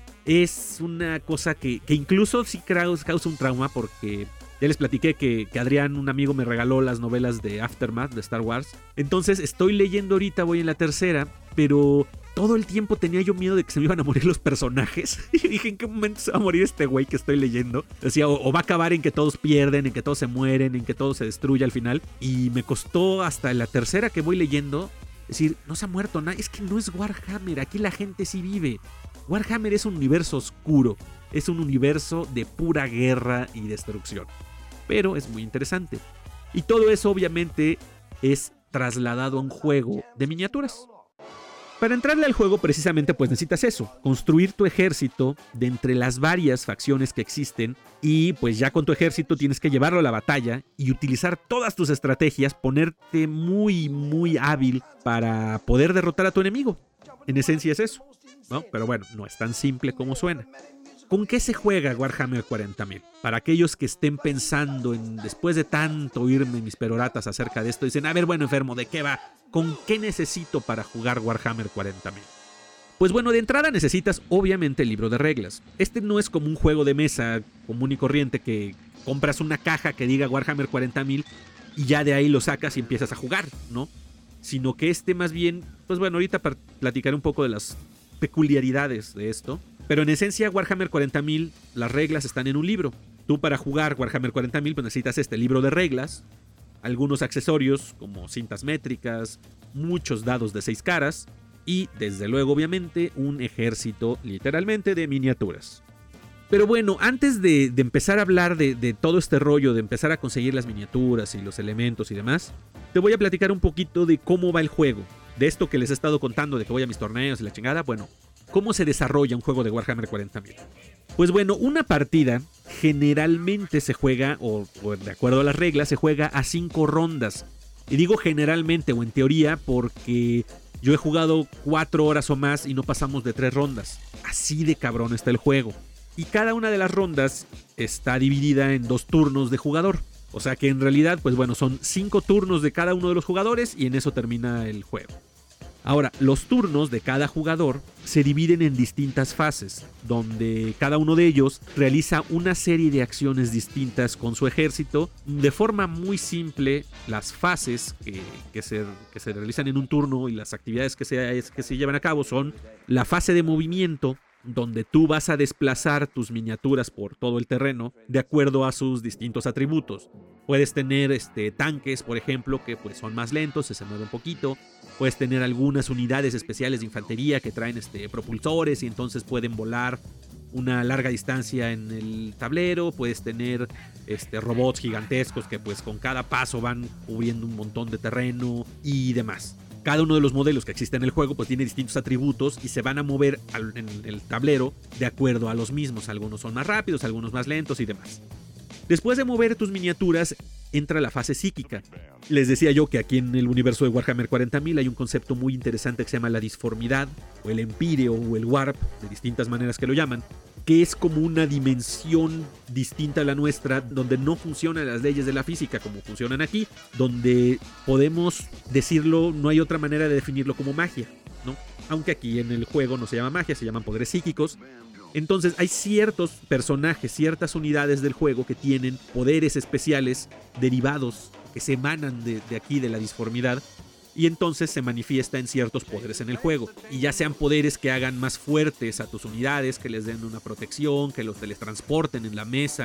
Speaker 1: es una cosa que, que incluso sí causa un trauma porque... Ya les platiqué que, que Adrián, un amigo, me regaló las novelas de Aftermath de Star Wars. Entonces estoy leyendo ahorita, voy en la tercera, pero todo el tiempo tenía yo miedo de que se me iban a morir los personajes. Y dije, ¿en qué momento se va a morir este güey que estoy leyendo? Decía, o, o va a acabar en que todos pierden, en que todos se mueren, en que todo se destruye al final. Y me costó hasta la tercera que voy leyendo decir, no se ha muerto nada. Es que no es Warhammer, aquí la gente sí vive. Warhammer es un universo oscuro. Es un universo de pura guerra y destrucción. Pero es muy interesante. Y todo eso obviamente es trasladado a un juego de miniaturas. Para entrarle al juego precisamente pues necesitas eso, construir tu ejército de entre las varias facciones que existen y pues ya con tu ejército tienes que llevarlo a la batalla y utilizar todas tus estrategias, ponerte muy muy hábil para poder derrotar a tu enemigo. En esencia es eso, ¿no? Pero bueno, no es tan simple como suena. ¿Con qué se juega Warhammer cuarenta mil? Para aquellos que estén pensando en, después de tanto oírme mis peroratas acerca de esto, dicen, a ver, bueno, enfermo, ¿de qué va? ¿Con qué necesito para jugar Warhammer cuarenta mil? Pues bueno, de entrada necesitas obviamente el libro de reglas. Este no es como un juego de mesa común y corriente que compras una caja que diga Warhammer cuarenta mil y ya de ahí lo sacas y empiezas a jugar, ¿no? Sino que este más bien, pues bueno, ahorita platicaré un poco de las peculiaridades de esto. Pero en esencia Warhammer cuarenta mil, las reglas están en un libro. Tú para jugar Warhammer cuarenta mil pues necesitas este libro de reglas, algunos accesorios como cintas métricas, muchos dados de seis caras y desde luego obviamente un ejército literalmente de miniaturas. Pero bueno, antes de, de empezar a hablar de, de todo este rollo, de empezar a conseguir las miniaturas y los elementos y demás, te voy a platicar un poquito de cómo va el juego. De esto que les he estado contando, de que voy a mis torneos y la chingada, bueno, ¿cómo se desarrolla un juego de Warhammer cuarenta mil? Pues bueno, una partida generalmente se juega, o, o de acuerdo a las reglas, se juega a cinco rondas. Y digo generalmente o en teoría porque yo he jugado cuatro horas o más y no pasamos de tres rondas. Así de cabrón está el juego. Y cada una de las rondas está dividida en dos turnos de jugador. O sea que en realidad, pues bueno, son cinco turnos de cada uno de los jugadores y en eso termina el juego. Ahora, los turnos de cada jugador se dividen en distintas fases, donde cada uno de ellos realiza una serie de acciones distintas con su ejército. De forma muy simple, las fases que, que, se, que se realizan en un turno y las actividades que se, que se llevan a cabo son la fase de movimiento, donde tú vas a desplazar tus miniaturas por todo el terreno de acuerdo a sus distintos atributos. Puedes tener este, tanques, por ejemplo, que pues, son más lentos, se mueven un poquito. Puedes tener algunas unidades especiales de infantería que traen este, propulsores y entonces pueden volar una larga distancia en el tablero. Puedes tener este, robots gigantescos que pues con cada paso van cubriendo un montón de terreno y demás. Cada uno de los modelos que existen en el juego pues tiene distintos atributos y se van a mover al, en el tablero de acuerdo a los mismos. Algunos son más rápidos, algunos más lentos y demás. Después de mover tus miniaturas, entra la fase psíquica. Les decía yo que aquí en el universo de Warhammer cuarenta mil hay un concepto muy interesante que se llama la disformidad, o el empíreo, o el warp, de distintas maneras que lo llaman, que es como una dimensión distinta a la nuestra, donde no funcionan las leyes de la física como funcionan aquí, donde podemos decirlo, no hay otra manera de definirlo como magia, ¿no? Aunque aquí en el juego no se llama magia, se llaman poderes psíquicos. Entonces hay ciertos personajes, ciertas unidades del juego que tienen poderes especiales derivados, que se emanan de, de aquí, de la disformidad, y entonces se manifiesta en ciertos poderes en el juego. Y ya sean poderes que hagan más fuertes a tus unidades, que les den una protección, que los teletransporten en la mesa,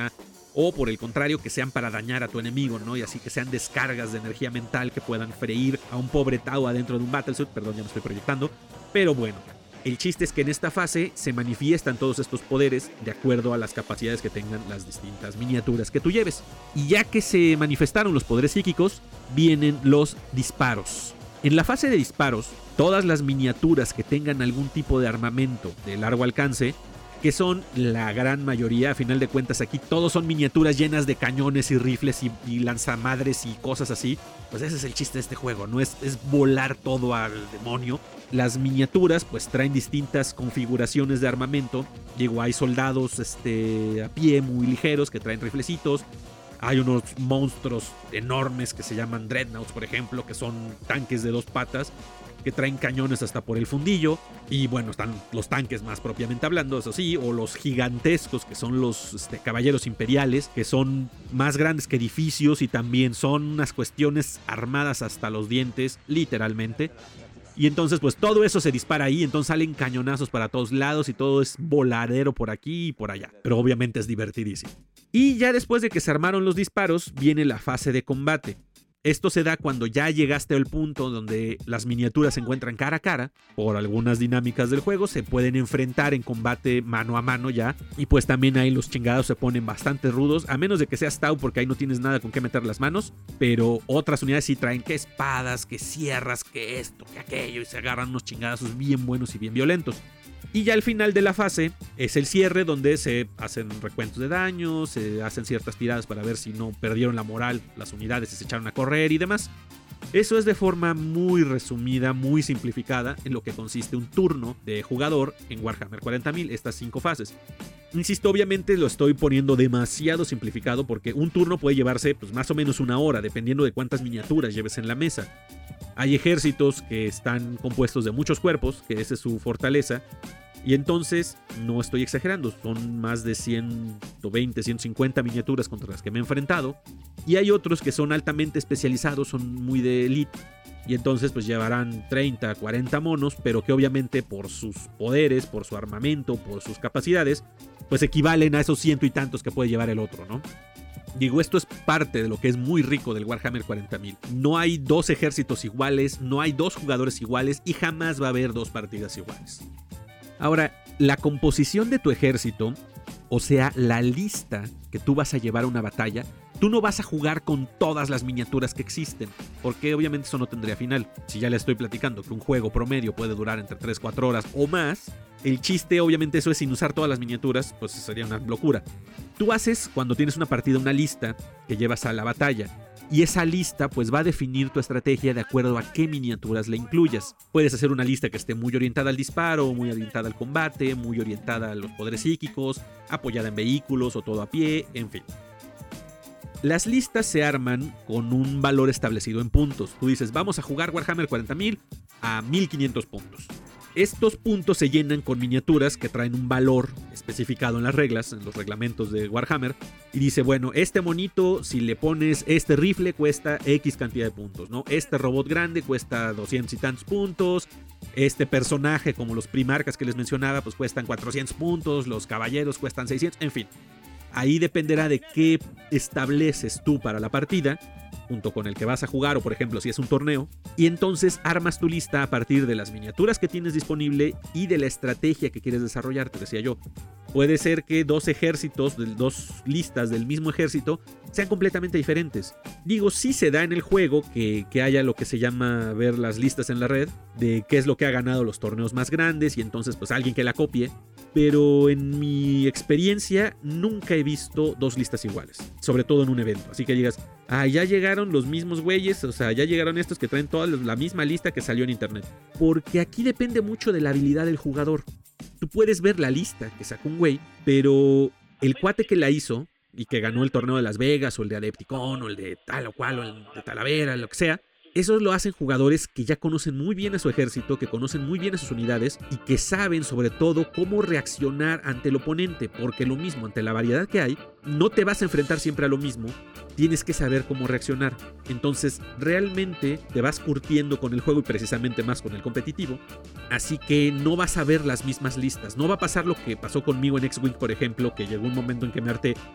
Speaker 1: o por el contrario que sean para dañar a tu enemigo, ¿no? Y así que sean descargas de energía mental que puedan freír a un pobre Tau adentro de un battlesuit. Perdón, ya me estoy proyectando. Pero bueno, el chiste es que en esta fase se manifiestan todos estos poderes de acuerdo a las capacidades que tengan las distintas miniaturas que tú lleves. Y ya que se manifestaron los poderes psíquicos, vienen los disparos. En la fase de disparos, todas las miniaturas que tengan algún tipo de armamento de largo alcance, que son la gran mayoría, a final de cuentas aquí todos son miniaturas llenas de cañones y rifles y, y lanzamadres y cosas así, pues ese es el chiste de este juego, ¿no? Es, es volar todo al demonio. Las miniaturas pues traen distintas configuraciones de armamento. Digo, hay soldados este, a pie muy ligeros que traen riflecitos. Hay unos monstruos enormes que se llaman Dreadnoughts, por ejemplo, que son tanques de dos patas, que traen cañones hasta por el fundillo. Y bueno, están los tanques más propiamente hablando, eso sí, o los gigantescos, que son los este, caballeros imperiales, que son más grandes que edificios y también son unas cuestiones armadas hasta los dientes, literalmente. Y entonces pues todo eso se dispara ahí, entonces salen cañonazos para todos lados y todo es voladero por aquí y por allá. Pero obviamente es divertidísimo. Y ya después de que se armaron los disparos, viene la fase de combate. Esto se da cuando ya llegaste al punto donde las miniaturas se encuentran cara a cara. Por algunas dinámicas del juego se pueden enfrentar en combate mano a mano ya. Y pues también ahí los chingados se ponen bastante rudos. A menos de que seas Tau, porque ahí no tienes nada con qué meter las manos. Pero otras unidades sí traen que espadas, que sierras, que esto, que aquello. Y se agarran unos chingadazos bien buenos y bien violentos. Y ya al final de la fase es el cierre, donde se hacen recuentos de daño, se hacen ciertas tiradas para ver si no perdieron la moral las unidades y se echaron a correr y demás. Eso es de forma muy resumida, muy simplificada, en lo que consiste un turno de jugador en Warhammer cuarenta mil, estas cinco fases. Insisto, obviamente lo estoy poniendo demasiado simplificado porque un turno puede llevarse pues, más o menos una hora, dependiendo de cuántas miniaturas lleves en la mesa. Hay ejércitos que están compuestos de muchos cuerpos, que esa es su fortaleza. Y entonces, no estoy exagerando, son más de ciento veinte, ciento cincuenta miniaturas contra las que me he enfrentado. Y hay otros que son altamente especializados, son muy de elite. Y entonces pues llevarán treinta, cuarenta monos, pero que obviamente por sus poderes, por su armamento, por sus capacidades, pues equivalen a esos ciento y tantos que puede llevar el otro, ¿no? Digo, esto es parte de lo que es muy rico del Warhammer cuarenta mil. No hay dos ejércitos iguales, no hay dos jugadores iguales y jamás va a haber dos partidas iguales. Ahora, la composición de tu ejército, o sea, la lista que tú vas a llevar a una batalla, tú no vas a jugar con todas las miniaturas que existen, porque obviamente eso no tendría final. Si ya le estoy platicando que un juego promedio puede durar entre tres a cuatro horas o más, el chiste obviamente eso es sin usar todas las miniaturas, pues sería una locura. Tú haces, cuando tienes una partida, una lista que llevas a la batalla. Y esa lista pues va a definir tu estrategia de acuerdo a qué miniaturas le incluyas. Puedes hacer una lista que esté muy orientada al disparo, muy orientada al combate, muy orientada a los poderes psíquicos, apoyada en vehículos o todo a pie, en fin. Las listas se arman con un valor establecido en puntos. Tú dices, vamos a jugar Warhammer cuarenta mil a mil quinientos puntos. Estos puntos se llenan con miniaturas que traen un valor especificado en las reglas, en los reglamentos de Warhammer. Y dice, bueno, este monito, si le pones este rifle, cuesta X cantidad de puntos, ¿no? Este robot grande cuesta doscientos y tantos puntos. Este personaje, como los primarcas que les mencionaba, pues cuestan cuatrocientos puntos. Los caballeros cuestan seiscientos, en fin. Ahí dependerá de qué estableces tú para la partida, junto con el que vas a jugar, o por ejemplo si es un torneo, y entonces armas tu lista a partir de las miniaturas que tienes disponible y de la estrategia que quieres desarrollar, te decía yo. Puede ser que dos ejércitos, dos listas del mismo ejército sean completamente diferentes. Digo, sí se da en el juego que, que haya lo que se llama ver las listas en la red, de qué es lo que ha ganado los torneos más grandes, y entonces pues alguien que la copie. Pero en mi experiencia nunca he visto dos listas iguales, sobre todo en un evento. Así que digas, ah, ya llegaron los mismos güeyes, o sea, ya llegaron estos que traen toda la misma lista que salió en internet. Porque aquí depende mucho de la habilidad del jugador. Tú puedes ver la lista que sacó un güey, pero el cuate que la hizo y que ganó el torneo de Las Vegas, o el de Adepticon, o el de tal o cual, o el de Talavera, lo que sea, esos lo hacen jugadores que ya conocen muy bien a su ejército, que conocen muy bien a sus unidades y que saben sobre todo cómo reaccionar ante el oponente, porque lo mismo, ante la variedad que hay, no te vas a enfrentar siempre a lo mismo, tienes que saber cómo reaccionar. Entonces realmente te vas curtiendo con el juego y precisamente más con el competitivo, así que no vas a ver las mismas listas. No va a pasar lo que pasó conmigo en X-Wing, por ejemplo, que llegó un momento en que me harté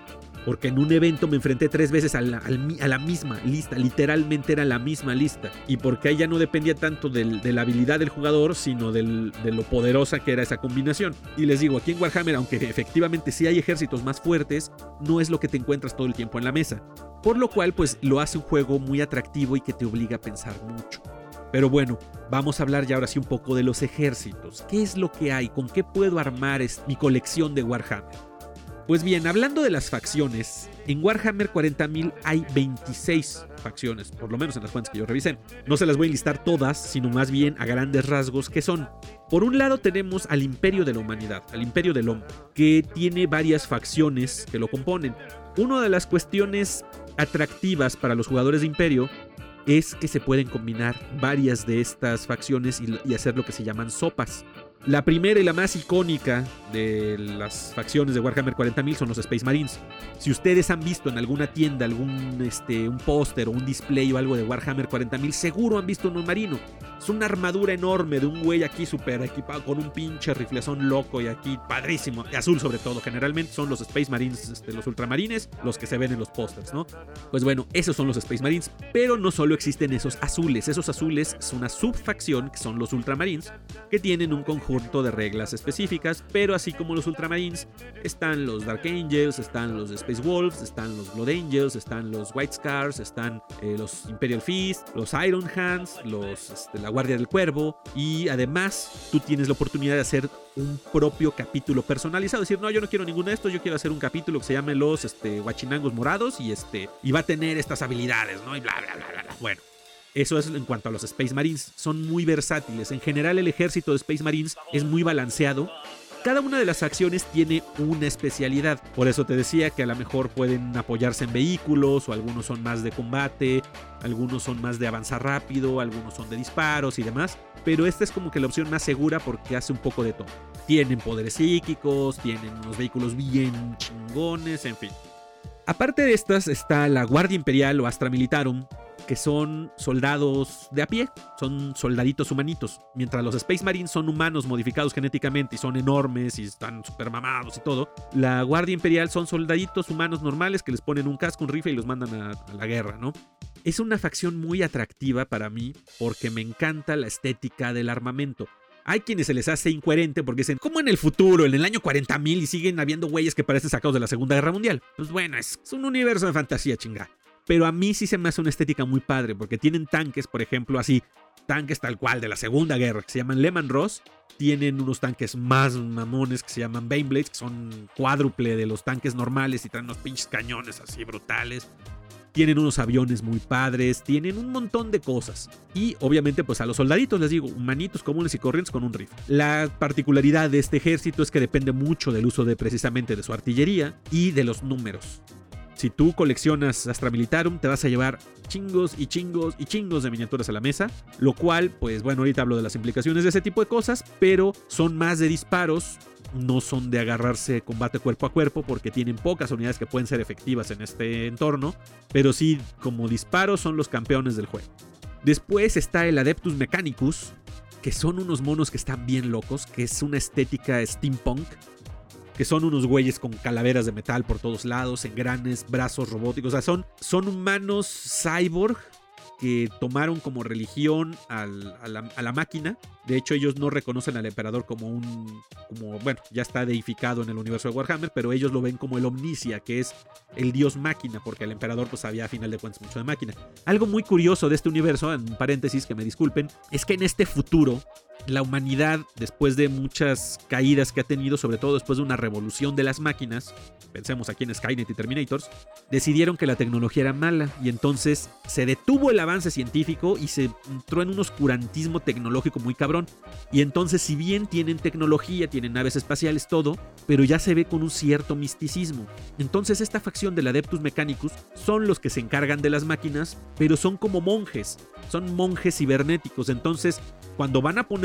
Speaker 1: porque en un evento me enfrenté tres veces a la, a la misma lista, literalmente era la misma lista, y porque ahí ya no dependía tanto del, de la habilidad del jugador, sino del, de lo poderosa que era esa combinación. Y les digo, aquí en Warhammer, aunque efectivamente sí hay ejércitos más fuertes, no es lo que te encuentras todo el tiempo en la mesa, por lo cual pues lo hace un juego muy atractivo y que te obliga a pensar mucho. Pero bueno, vamos a hablar ya ahora sí un poco de los ejércitos. ¿Qué es lo que hay? ¿Con qué puedo armar mi colección de Warhammer? Pues bien, hablando de las facciones, en Warhammer cuarenta mil hay veintiséis facciones, por lo menos en las fuentes que yo revisé. No se las voy a listar todas, sino más bien a grandes rasgos que son. Por un lado tenemos al Imperio de la Humanidad, al Imperio del Hombre, que tiene varias facciones que lo componen. Una de las cuestiones atractivas para los jugadores de Imperio es que se pueden combinar varias de estas facciones y, y hacer lo que se llaman sopas. La primera y la más icónica de las facciones de Warhammer cuarenta mil son los Space Marines. Si ustedes han visto en alguna tienda algún este, un póster o un display o algo de Warhammer cuarenta mil, seguro han visto un marino. Es una armadura enorme de un güey aquí súper equipado con un pinche riflezón loco y aquí padrísimo, azul sobre todo. Generalmente son los Space Marines, este, los ultramarines, los que se ven en los pósters, ¿no? Pues bueno, esos son los Space Marines, pero no solo existen esos azules. Esos azules es una subfacción que son los ultramarines, que tienen un conjunto de reglas específicas, pero así como los ultramarines están los Dark Angels, están los Space Wolves, están los Blood Angels, están los White Scars, están eh, los Imperial Fist, los Iron Hands, los este, la Guardia del Cuervo, y además tú tienes la oportunidad de hacer un propio capítulo personalizado, decir, no, yo no quiero ninguno de estos, yo quiero hacer un capítulo que se llame los este, Huachinangos Morados y, este, y va a tener estas habilidades, ¿no? Y bla, bla, bla, bla, bla. Bueno. Eso es en cuanto a los Space Marines. Son muy versátiles. En general el ejército de Space Marines es muy balanceado. Cada una de las facciones tiene una especialidad. Por eso te decía que a lo mejor pueden apoyarse en vehículos, o algunos son más de combate, algunos son más de avanzar rápido, algunos son de disparos y demás. Pero esta es como que la opción más segura porque hace un poco de todo. Tienen poderes psíquicos, tienen unos vehículos bien chingones, en fin. Aparte de estas está la Guardia Imperial o Astra Militarum, que son soldados de a pie, son soldaditos humanitos. Mientras los Space Marines son humanos modificados genéticamente y son enormes y están súper mamados y todo, la Guardia Imperial son soldaditos humanos normales que les ponen un casco, un rifle y los mandan a, a la guerra, ¿no? Es una facción muy atractiva para mí porque me encanta la estética del armamento. Hay quienes se les hace incoherente porque dicen, ¿cómo en el futuro, en el año cuarenta mil, y siguen habiendo güeyes que parecen sacados de la Segunda Guerra Mundial? Pues bueno, es, es un universo de fantasía, chingada. Pero a mí sí se me hace una estética muy padre, porque tienen tanques, por ejemplo, así, tanques tal cual de la Segunda Guerra, que se llaman Lehman Ross. Tienen unos tanques más mamones que se llaman Baneblades, que son cuádruple de los tanques normales y traen unos pinches cañones así brutales. Tienen unos aviones muy padres, tienen un montón de cosas. Y obviamente pues a los soldaditos les digo, humanitos comunes y corrientes con un rifle. La particularidad de este ejército es que depende mucho del uso de precisamente de su artillería y de los números. Si tú coleccionas Astra Militarum, te vas a llevar chingos y chingos y chingos de miniaturas a la mesa, lo cual, pues bueno, ahorita hablo de las implicaciones de ese tipo de cosas, pero son más de disparos, no son de agarrarse combate cuerpo a cuerpo, porque tienen pocas unidades que pueden ser efectivas en este entorno, pero sí, como disparos, son los campeones del juego. Después está el Adeptus Mechanicus, que son unos monos que están bien locos, que es una estética steampunk, que son unos güeyes con calaveras de metal por todos lados, engranes, brazos robóticos. O sea, son, son humanos cyborg que tomaron como religión al, a, la, a la máquina. De hecho, ellos no reconocen al emperador como un... como bueno, ya está deificado en el universo de Warhammer, pero ellos lo ven como el Omnicia, que es el dios máquina, porque el emperador pues sabía a final de cuentas mucho de máquina. Algo muy curioso de este universo, en paréntesis, que me disculpen, es que en este futuro la humanidad, después de muchas caídas que ha tenido, sobre todo después de una revolución de las máquinas, pensemos aquí en Skynet y Terminators, decidieron que la tecnología era mala y entonces se detuvo el avance científico y se entró en un oscurantismo tecnológico muy cabrón. Y entonces, si bien tienen tecnología, tienen naves espaciales, todo, pero ya se ve con un cierto misticismo. Entonces esta facción del Adeptus Mechanicus son los que se encargan de las máquinas, pero son como monjes, son monjes cibernéticos. Entonces, cuando van a poner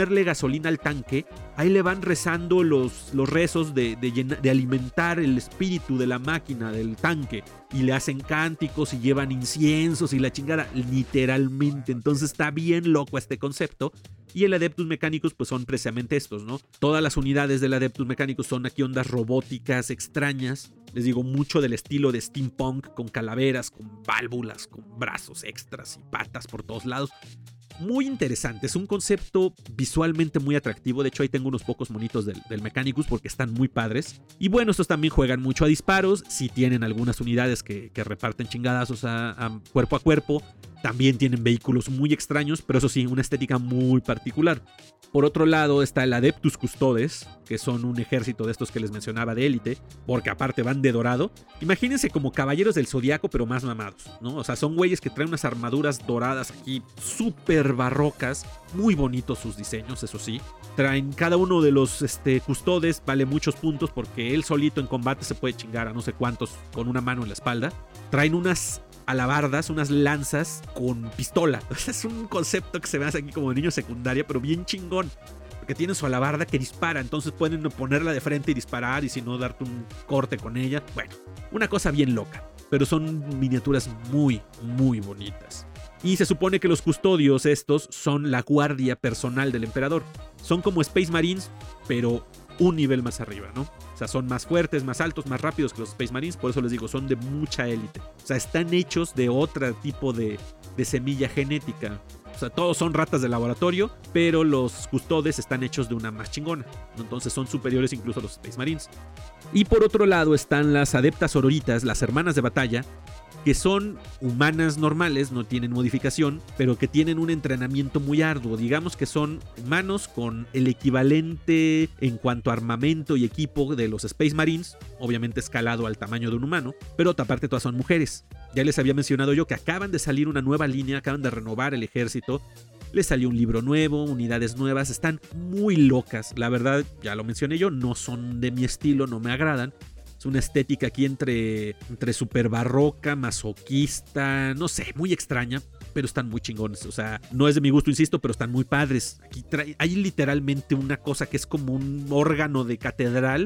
Speaker 1: ponerle gasolina al tanque, ahí le van rezando los, los rezos de, de, llena, de alimentar el espíritu de la máquina, del tanque. Y le hacen cánticos y llevan inciensos y la chingada, literalmente. Entonces está bien loco este concepto. Y el Adeptus Mechanicus pues son precisamente estos, ¿no? Todas las unidades del Adeptus Mechanicus son aquí ondas robóticas extrañas. Les digo, mucho del estilo de steampunk, con calaveras, con válvulas, con brazos extras y patas por todos lados. Muy interesante, es un concepto visualmente muy atractivo. De hecho, ahí tengo unos pocos monitos del, del Mechanicus porque están muy padres. Y bueno, estos también juegan mucho a disparos. Si tienen algunas unidades que, que reparten chingadazos a, a cuerpo a cuerpo. También tienen vehículos muy extraños, pero eso sí, una estética muy particular. Por otro lado está el Adeptus Custodes, que son un ejército de estos que les mencionaba de élite, porque aparte van de dorado. Imagínense como caballeros del zodiaco, pero más mamados, ¿no? O sea, son güeyes que traen unas armaduras doradas aquí, súper barrocas, muy bonitos sus diseños, eso sí. Traen cada uno de los este, custodes, vale muchos puntos porque él solito en combate se puede chingar a no sé cuántos con una mano en la espalda. Traen unas alabardas, unas lanzas con pistola. Es un concepto que se ve aquí como de niño secundaria, pero bien chingón. Porque tienen su alabarda que dispara, entonces pueden ponerla de frente y disparar y si no darte un corte con ella. Bueno, una cosa bien loca, pero son miniaturas muy, muy bonitas. Y se supone que los custodios estos son la guardia personal del emperador. Son como Space Marines, pero un nivel más arriba, ¿no? O sea, son más fuertes, más altos, más rápidos que los Space Marines. Por eso les digo, son de mucha élite. O sea, están hechos de otro tipo de, de semilla genética. O sea, todos son ratas de laboratorio, pero los custodes están hechos de una más chingona. Entonces son superiores incluso a los Space Marines. Y por otro lado están las adeptas auroritas, las hermanas de batalla, que son humanas normales, no tienen modificación, pero que tienen un entrenamiento muy arduo. Digamos que son humanos con el equivalente en cuanto a armamento y equipo de los Space Marines, obviamente escalado al tamaño de un humano, pero aparte todas son mujeres. Ya les había mencionado yo que acaban de salir una nueva línea, acaban de renovar el ejército. Les salió un libro nuevo, unidades nuevas, están muy locas. La verdad, ya lo mencioné yo, no son de mi estilo, no me agradan. Es una estética aquí entre, entre super barroca, masoquista, no sé, muy extraña, pero están muy chingones. O sea, no es de mi gusto, insisto, pero están muy padres. Aquí trae, hay literalmente una cosa que es como un órgano de catedral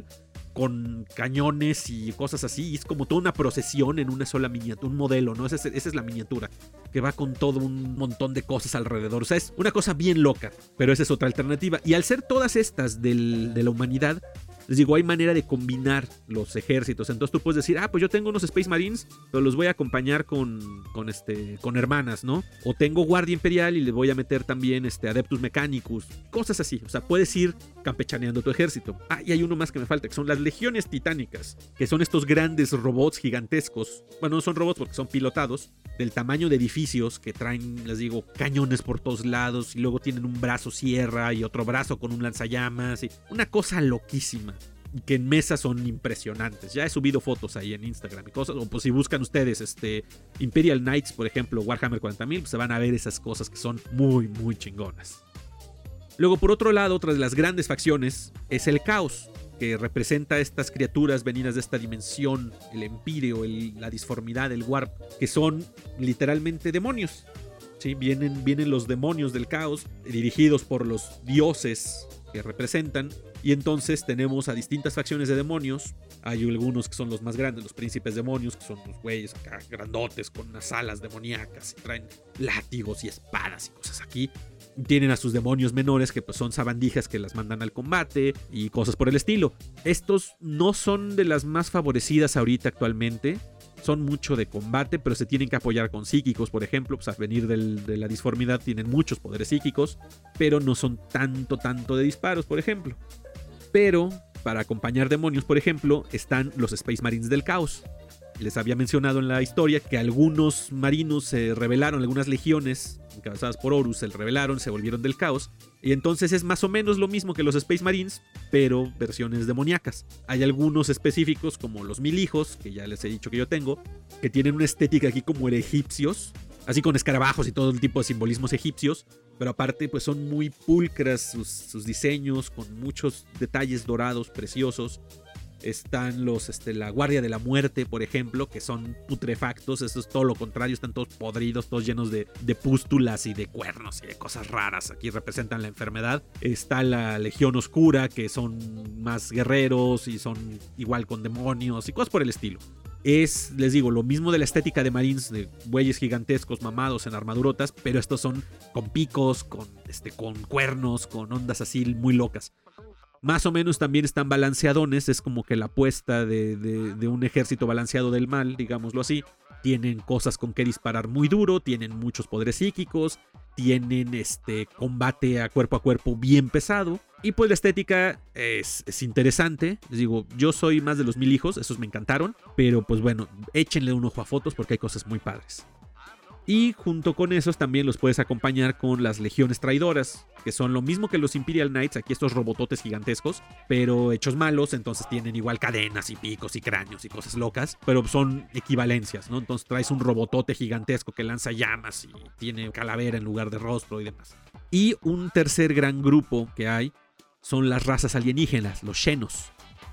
Speaker 1: con cañones y cosas así. Y es como toda una procesión en una sola miniatura, un modelo, ¿no? Esa es, esa es la miniatura, que va con todo un montón de cosas alrededor. O sea, es una cosa bien loca, pero esa es otra alternativa. Y al ser todas estas del, de la humanidad, les digo, hay manera de combinar los ejércitos. Entonces tú puedes decir, ah, pues yo tengo unos Space Marines, pero los voy a acompañar con, con, este, con hermanas, ¿no? O tengo Guardia Imperial y le voy a meter también este, Adeptus Mechanicus. Cosas así. O sea, puedes ir campechaneando tu ejército. Ah, y hay uno más que me falta, que son las Legiones Titánicas, que son estos grandes robots gigantescos. Bueno, no son robots porque son pilotados, del tamaño de edificios que traen, les digo, cañones por todos lados y luego tienen un brazo sierra y otro brazo con un lanzallamas. Y una cosa loquísima. Que en mesa son impresionantes. Ya he subido fotos ahí en Instagram y cosas. O pues si buscan ustedes este Imperial Knights, por ejemplo, Warhammer cuarenta mil, pues se van a ver esas cosas que son muy, muy chingonas. Luego, por otro lado, otra de las grandes facciones es el Caos, que representa a estas criaturas venidas de esta dimensión, el Empíreo, el, la disformidad, el Warp, que son literalmente demonios. ¿Sí? Vienen, vienen los demonios del Caos, dirigidos por los dioses que representan. Y entonces tenemos a distintas facciones de demonios. Hay algunos que son los más grandes, los príncipes demonios, que son los güeyes acá grandotes con unas alas demoníacas y traen látigos y espadas y cosas aquí. Tienen a sus demonios menores, que pues son sabandijas que las mandan al combate y cosas por el estilo. Estos no son de las más favorecidas ahorita actualmente. Son mucho de combate, pero se tienen que apoyar con psíquicos, por ejemplo. Pues al venir del, de la disformidad tienen muchos poderes psíquicos, pero no son tanto, tanto de disparos, por ejemplo. Pero para acompañar demonios, por ejemplo, están los Space Marines del Caos. Les había mencionado en la historia que algunos marinos se rebelaron, algunas legiones encabezadas por Horus se rebelaron, se volvieron del Caos. Y entonces es más o menos lo mismo que los Space Marines, pero versiones demoníacas. Hay algunos específicos como los Mil Hijos, que ya les he dicho que yo tengo, que tienen una estética aquí como de egipcios, así con escarabajos y todo el tipo de simbolismos egipcios. Pero aparte pues son muy pulcras sus, sus diseños, con muchos detalles dorados, preciosos. Están los, este, la Guardia de la Muerte, por ejemplo, que son putrefactos. Eso es todo lo contrario, están todos podridos, todos llenos de, de pústulas y de cuernos y de cosas raras. Aquí representan la enfermedad. Está la Legión Oscura, que son más guerreros y son igual con demonios y cosas por el estilo. Es, les digo, lo mismo de la estética de Marines, de bueyes gigantescos mamados en armadurotas, pero estos son con picos, con, este, con cuernos, con ondas así muy locas. Más o menos también están balanceadones, es como que la apuesta de, de, de un ejército balanceado del mal, digámoslo así. Tienen cosas con que disparar muy duro, tienen muchos poderes psíquicos, tienen este combate a cuerpo a cuerpo bien pesado. Y pues la estética es, es interesante. Les digo, yo soy más de los mil hijos, esos me encantaron. Pero pues bueno, échenle un ojo a fotos porque hay cosas muy padres. Y junto con esos también los puedes acompañar con las legiones traidoras, que son lo mismo que los Imperial Knights, aquí estos robototes gigantescos, pero hechos malos, entonces tienen igual cadenas y picos y cráneos y cosas locas, pero son equivalencias, ¿no? Entonces traes un robotote gigantesco que lanza llamas y tiene calavera en lugar de rostro y demás. Y un tercer gran grupo que hay son las razas alienígenas, los Xenos.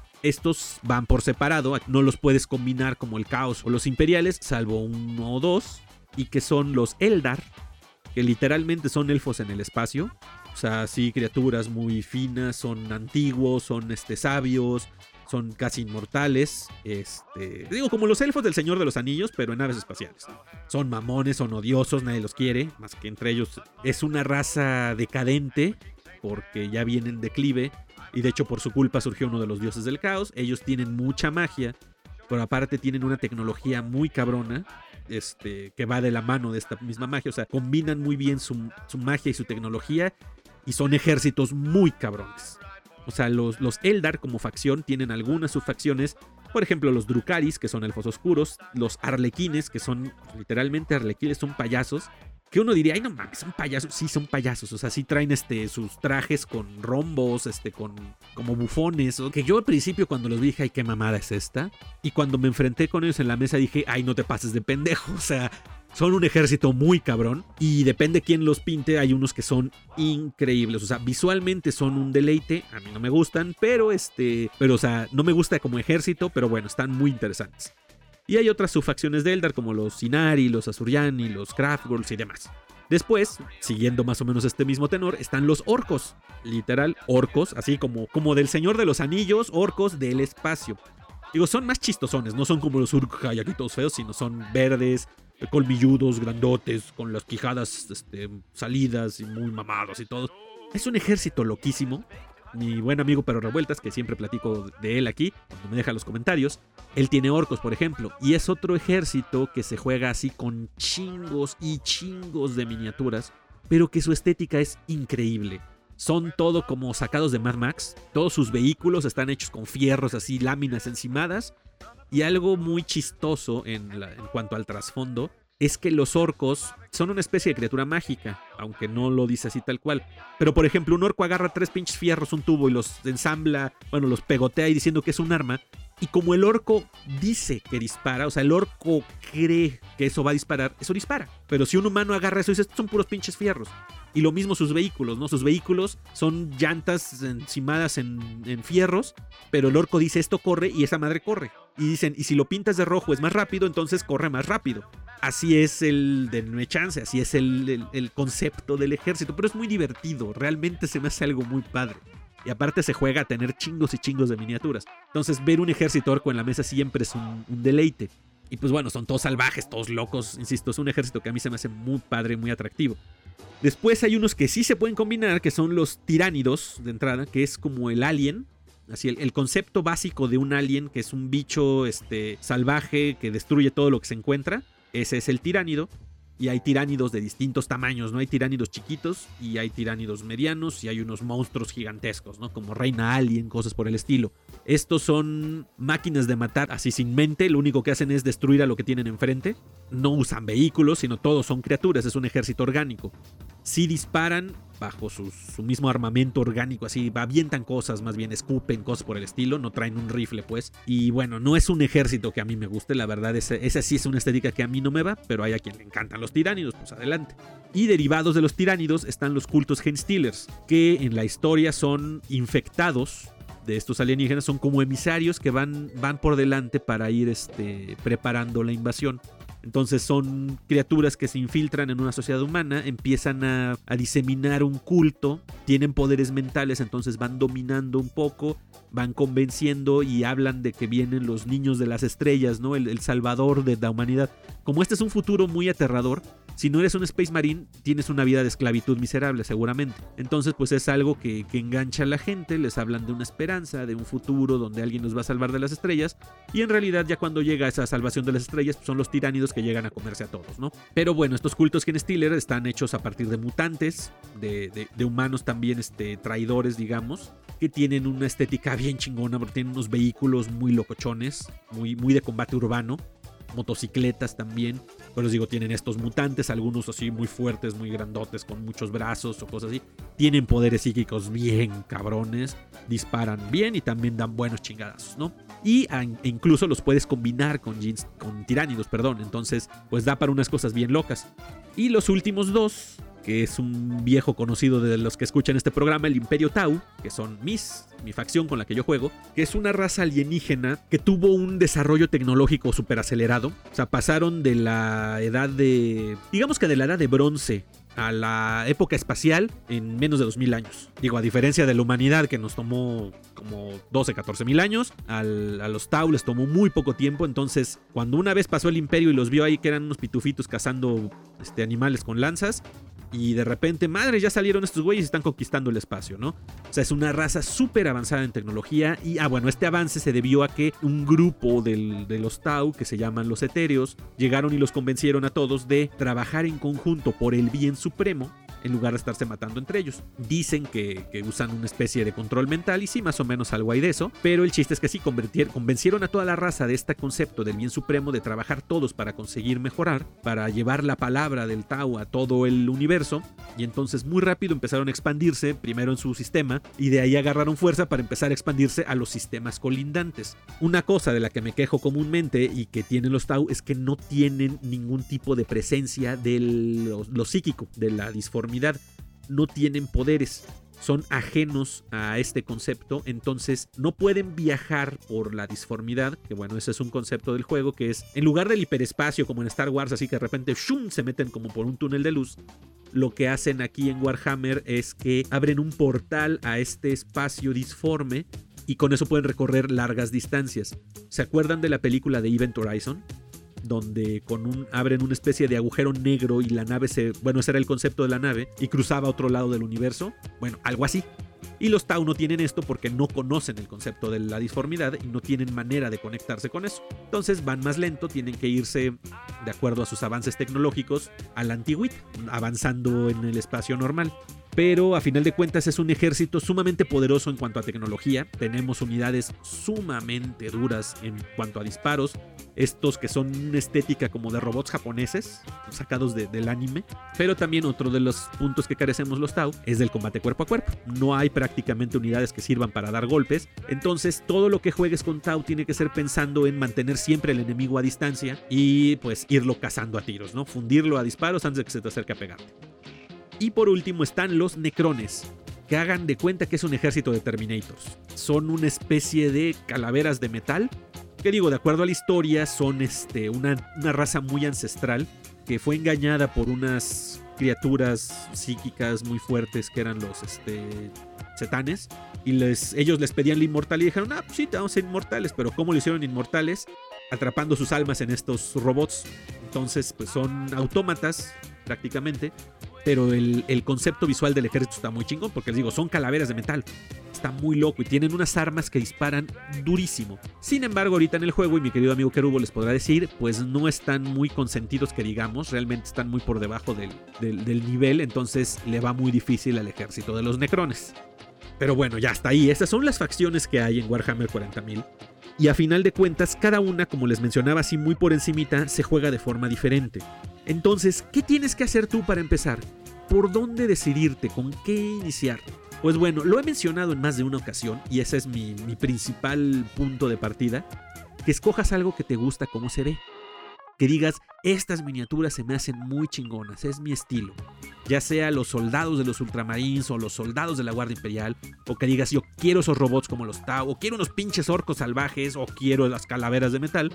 Speaker 1: Estos van por separado, no los puedes combinar como el Caos o los Imperiales, salvo uno o dos. Y que son los Eldar, que literalmente son elfos en el espacio. O sea, sí, criaturas muy finas, son antiguos, son este, sabios, son casi inmortales. Este, digo, como los elfos del Señor de los Anillos, pero en naves espaciales. Son mamones, son odiosos, nadie los quiere, más que entre ellos. Es una raza decadente, porque ya vienen en declive. Y de hecho, por su culpa surgió uno de los dioses del caos. Ellos tienen mucha magia, pero aparte tienen una tecnología muy cabrona. Este, que va de la mano de esta misma magia, o sea, combinan muy bien su, su magia y su tecnología y son ejércitos muy cabrones. O sea, los, los Eldar como facción tienen algunas subfacciones, por ejemplo los Drukaris, que son elfos oscuros, los Arlequines, que son literalmente arlequines, son payasos, que uno diría, ay no mames, son payasos, sí son payasos, o sea, sí traen este, sus trajes con rombos, este, con como bufones, ¿no? Que yo al principio cuando los vi dije, ay qué mamada es esta, y cuando me enfrenté con ellos en la mesa dije, ay no te pases de pendejo, o sea, son un ejército muy cabrón, y depende quién los pinte, hay unos que son increíbles, o sea, visualmente son un deleite, a mí no me gustan, pero este, pero o sea, no me gusta como ejército, pero bueno, están muy interesantes. Y hay otras subfacciones de Eldar como los Sinari, los Azuriani, los Kraftgurls y demás. Después, siguiendo más o menos este mismo tenor, están los orcos. Literal, orcos, así como, como del Señor de los Anillos, orcos del espacio. Digo, son más chistosones, no son como los Uruk-hai aquí todos feos, sino son verdes, colmilludos, grandotes, con las quijadas este, salidas y muy mamados y todo. Es un ejército loquísimo. Mi buen amigo Pero Revueltas, que siempre platico de él aquí, cuando me deja los comentarios, él tiene orcos, por ejemplo, y es otro ejército que se juega así con chingos y chingos de miniaturas, pero que su estética es increíble. Son todo como sacados de Mad Max, todos sus vehículos están hechos con fierros así, láminas encimadas, y algo muy chistoso en, la, en cuanto al trasfondo es que los orcos son una especie de criatura mágica, aunque no lo dice así tal cual. Pero por ejemplo, un orco agarra tres pinches fierros, un tubo, y los ensambla, bueno, los pegotea y diciendo que es un arma. Y como el orco dice que dispara, o sea, el orco cree que eso va a disparar, eso dispara. Pero si un humano agarra eso y dice, estos son puros pinches fierros. Y lo mismo sus vehículos, ¿no? Sus vehículos son llantas encimadas en, en fierros, pero el orco dice, esto corre y esa madre corre. Y dicen, y si lo pintas de rojo es más rápido, entonces corre más rápido. Así es el de No Hay Chance, así es el, el, el concepto del ejército, pero es muy divertido, realmente se me hace algo muy padre. Y aparte se juega a tener chingos y chingos de miniaturas. Entonces ver un ejército orco en la mesa siempre es un, un deleite. Y pues bueno, son todos salvajes, todos locos, insisto, es un ejército que a mí se me hace muy padre, muy atractivo. Después hay unos que sí se pueden combinar, que son los tiránidos de entrada, que es como el alien. Así, el, el concepto básico de un alien, que es un bicho este, salvaje que destruye todo lo que se encuentra. Ese es el tiránido. Y hay tiránidos de distintos tamaños, ¿no? Hay tiránidos chiquitos y hay tiránidos medianos y hay unos monstruos gigantescos, ¿no? Como Reina Alien, cosas por el estilo. Estos son máquinas de matar así sin mente, lo único que hacen es destruir a lo que tienen enfrente. No usan vehículos, sino todos son criaturas, es un ejército orgánico. Sí disparan bajo su, su mismo armamento orgánico, así avientan cosas, más bien escupen cosas por el estilo, no traen un rifle pues. Y bueno, no es un ejército que a mí me guste, la verdad, esa, esa sí es una estética que a mí no me va, pero hay a quien le encantan los tiránidos, pues adelante. Y derivados de los tiránidos están los cultos Genestealers, que en la historia son infectados de estos alienígenas son como emisarios que van, van por delante para ir este, preparando la invasión. Entonces son criaturas que se infiltran en una sociedad humana, empiezan a, a diseminar un culto, tienen poderes mentales, entonces van dominando un poco, van convenciendo y hablan de que vienen los niños de las estrellas, ¿no? El, el salvador de la humanidad. Como este es un futuro muy aterrador, si no eres un Space Marine, tienes una vida de esclavitud miserable, seguramente. Entonces, pues es algo que, que engancha a la gente, les hablan de una esperanza, de un futuro donde alguien nos va a salvar de las estrellas, y en realidad ya cuando llega esa salvación de las estrellas, pues son los tiránidos que llegan a comerse a todos, ¿no? Pero bueno, estos cultos Genestealer están hechos a partir de mutantes, de, de, de humanos también este, traidores, digamos, que tienen una estética bien chingona, porque tienen unos vehículos muy locochones, muy, muy de combate urbano, motocicletas también. Pues les digo, tienen estos mutantes, algunos así muy fuertes, muy grandotes, con muchos brazos o cosas así. Tienen poderes psíquicos bien cabrones, disparan bien y también dan buenos chingadazos, ¿no? Y a, incluso los puedes combinar con, jeans, con tiránidos, perdón. Entonces, pues da para unas cosas bien locas. Y los últimos dos, que es un viejo conocido de los que escuchan este programa, el Imperio Tau, que son mis, mi facción con la que yo juego, que es una raza alienígena que tuvo un desarrollo tecnológico súper acelerado. O sea, pasaron de la edad de... digamos que de la edad de bronce a la época espacial en menos de dos mil años. Digo, a diferencia de la humanidad, que nos tomó como doce, catorce mil años, al, a los Tau les tomó muy poco tiempo. Entonces, cuando una vez pasó el Imperio y los vio ahí que eran unos pitufitos cazando este, animales con lanzas, y de repente, madre, ya salieron estos güeyes y están conquistando el espacio, ¿no? O sea, es una raza súper avanzada en tecnología. Y, ah, bueno, este avance se debió a que un grupo del, de los Tau, que se llaman los Etéreos, llegaron y los convencieron a todos de trabajar en conjunto por el bien supremo, en lugar de estarse matando entre ellos. Dicen que, que usan una especie de control mental, y sí, más o menos algo hay de eso, pero el chiste es que sí, convencieron a toda la raza de este concepto del bien supremo, de trabajar todos para conseguir mejorar, para llevar la palabra del Tau a todo el universo, y entonces muy rápido empezaron a expandirse, primero en su sistema, y de ahí agarraron fuerza para empezar a expandirse a los sistemas colindantes. Una cosa de la que me quejo comúnmente y que tienen los Tau es que no tienen ningún tipo de presencia de lo, lo psíquico, de la disformidad. No tienen poderes, son ajenos a este concepto, entonces no pueden viajar por la disformidad, que bueno, ese es un concepto del juego, que es, en lugar del hiperespacio como en Star Wars, así que de repente ¡shum!, se meten como por un túnel de luz. Lo que hacen aquí en Warhammer es que abren un portal a este espacio disforme y con eso pueden recorrer largas distancias. ¿Se acuerdan de la película de Event Horizon? Donde con un, abren una especie de agujero negro y la nave se... bueno, ese era el concepto de la nave, y cruzaba a otro lado del universo. Bueno, algo así. Y los Tau no tienen esto porque no conocen el concepto de la disformidad y no tienen manera de conectarse con eso. Entonces van más lento, tienen que irse de acuerdo a sus avances tecnológicos a la antigüita, avanzando en el espacio normal. Pero a final de cuentas es un ejército sumamente poderoso en cuanto a tecnología. Tenemos unidades sumamente duras en cuanto a disparos. Estos que son una estética como de robots japoneses, sacados de, del anime. Pero también otro de los puntos que carecemos los Tau es del combate cuerpo a cuerpo. No hay prácticamente unidades que sirvan para dar golpes. Entonces todo lo que juegues con Tau tiene que ser pensando en mantener siempre al enemigo a distancia y pues irlo cazando a tiros, ¿no? Fundirlo a disparos antes de que se te acerque a pegarte. Y por último están los Necrones, que hagan de cuenta que es un ejército de Terminators. Son una especie de calaveras de metal, que digo, de acuerdo a la historia, son este, una, una raza muy ancestral, que fue engañada por unas criaturas psíquicas muy fuertes que eran los este, Setanes, y les, ellos les pedían la inmortalidad y dijeron, ah, pues sí, te vamos a ser inmortales, pero ¿cómo lo hicieron inmortales? Atrapando sus almas en estos robots. Entonces, pues son autómatas, prácticamente. Pero el, el concepto visual del ejército está muy chingón, porque les digo, son calaveras de metal. Está muy loco y tienen unas armas que disparan durísimo. Sin embargo, ahorita en el juego, y mi querido amigo Kerubo les podrá decir, pues no están muy consentidos que digamos, realmente están muy por debajo del, del, del nivel, entonces le va muy difícil al ejército de los Necrones. Pero bueno, ya está ahí. Esas son las facciones que hay en Warhammer cuarenta mil. Y a final de cuentas, cada una, como les mencionaba así muy por encimita, se juega de forma diferente. Entonces, ¿qué tienes que hacer tú para empezar? ¿Por dónde decidirte? ¿Con qué iniciar? Pues bueno, lo he mencionado en más de una ocasión y ese es mi, mi principal punto de partida. Que escojas algo que te gusta cómo se ve. Que digas, estas miniaturas se me hacen muy chingonas, es mi estilo. ya sea los soldados de los Ultramarines o los soldados de la Guardia Imperial, o que digas yo quiero esos robots como los Tau, o quiero unos pinches orcos salvajes, o quiero las calaveras de metal.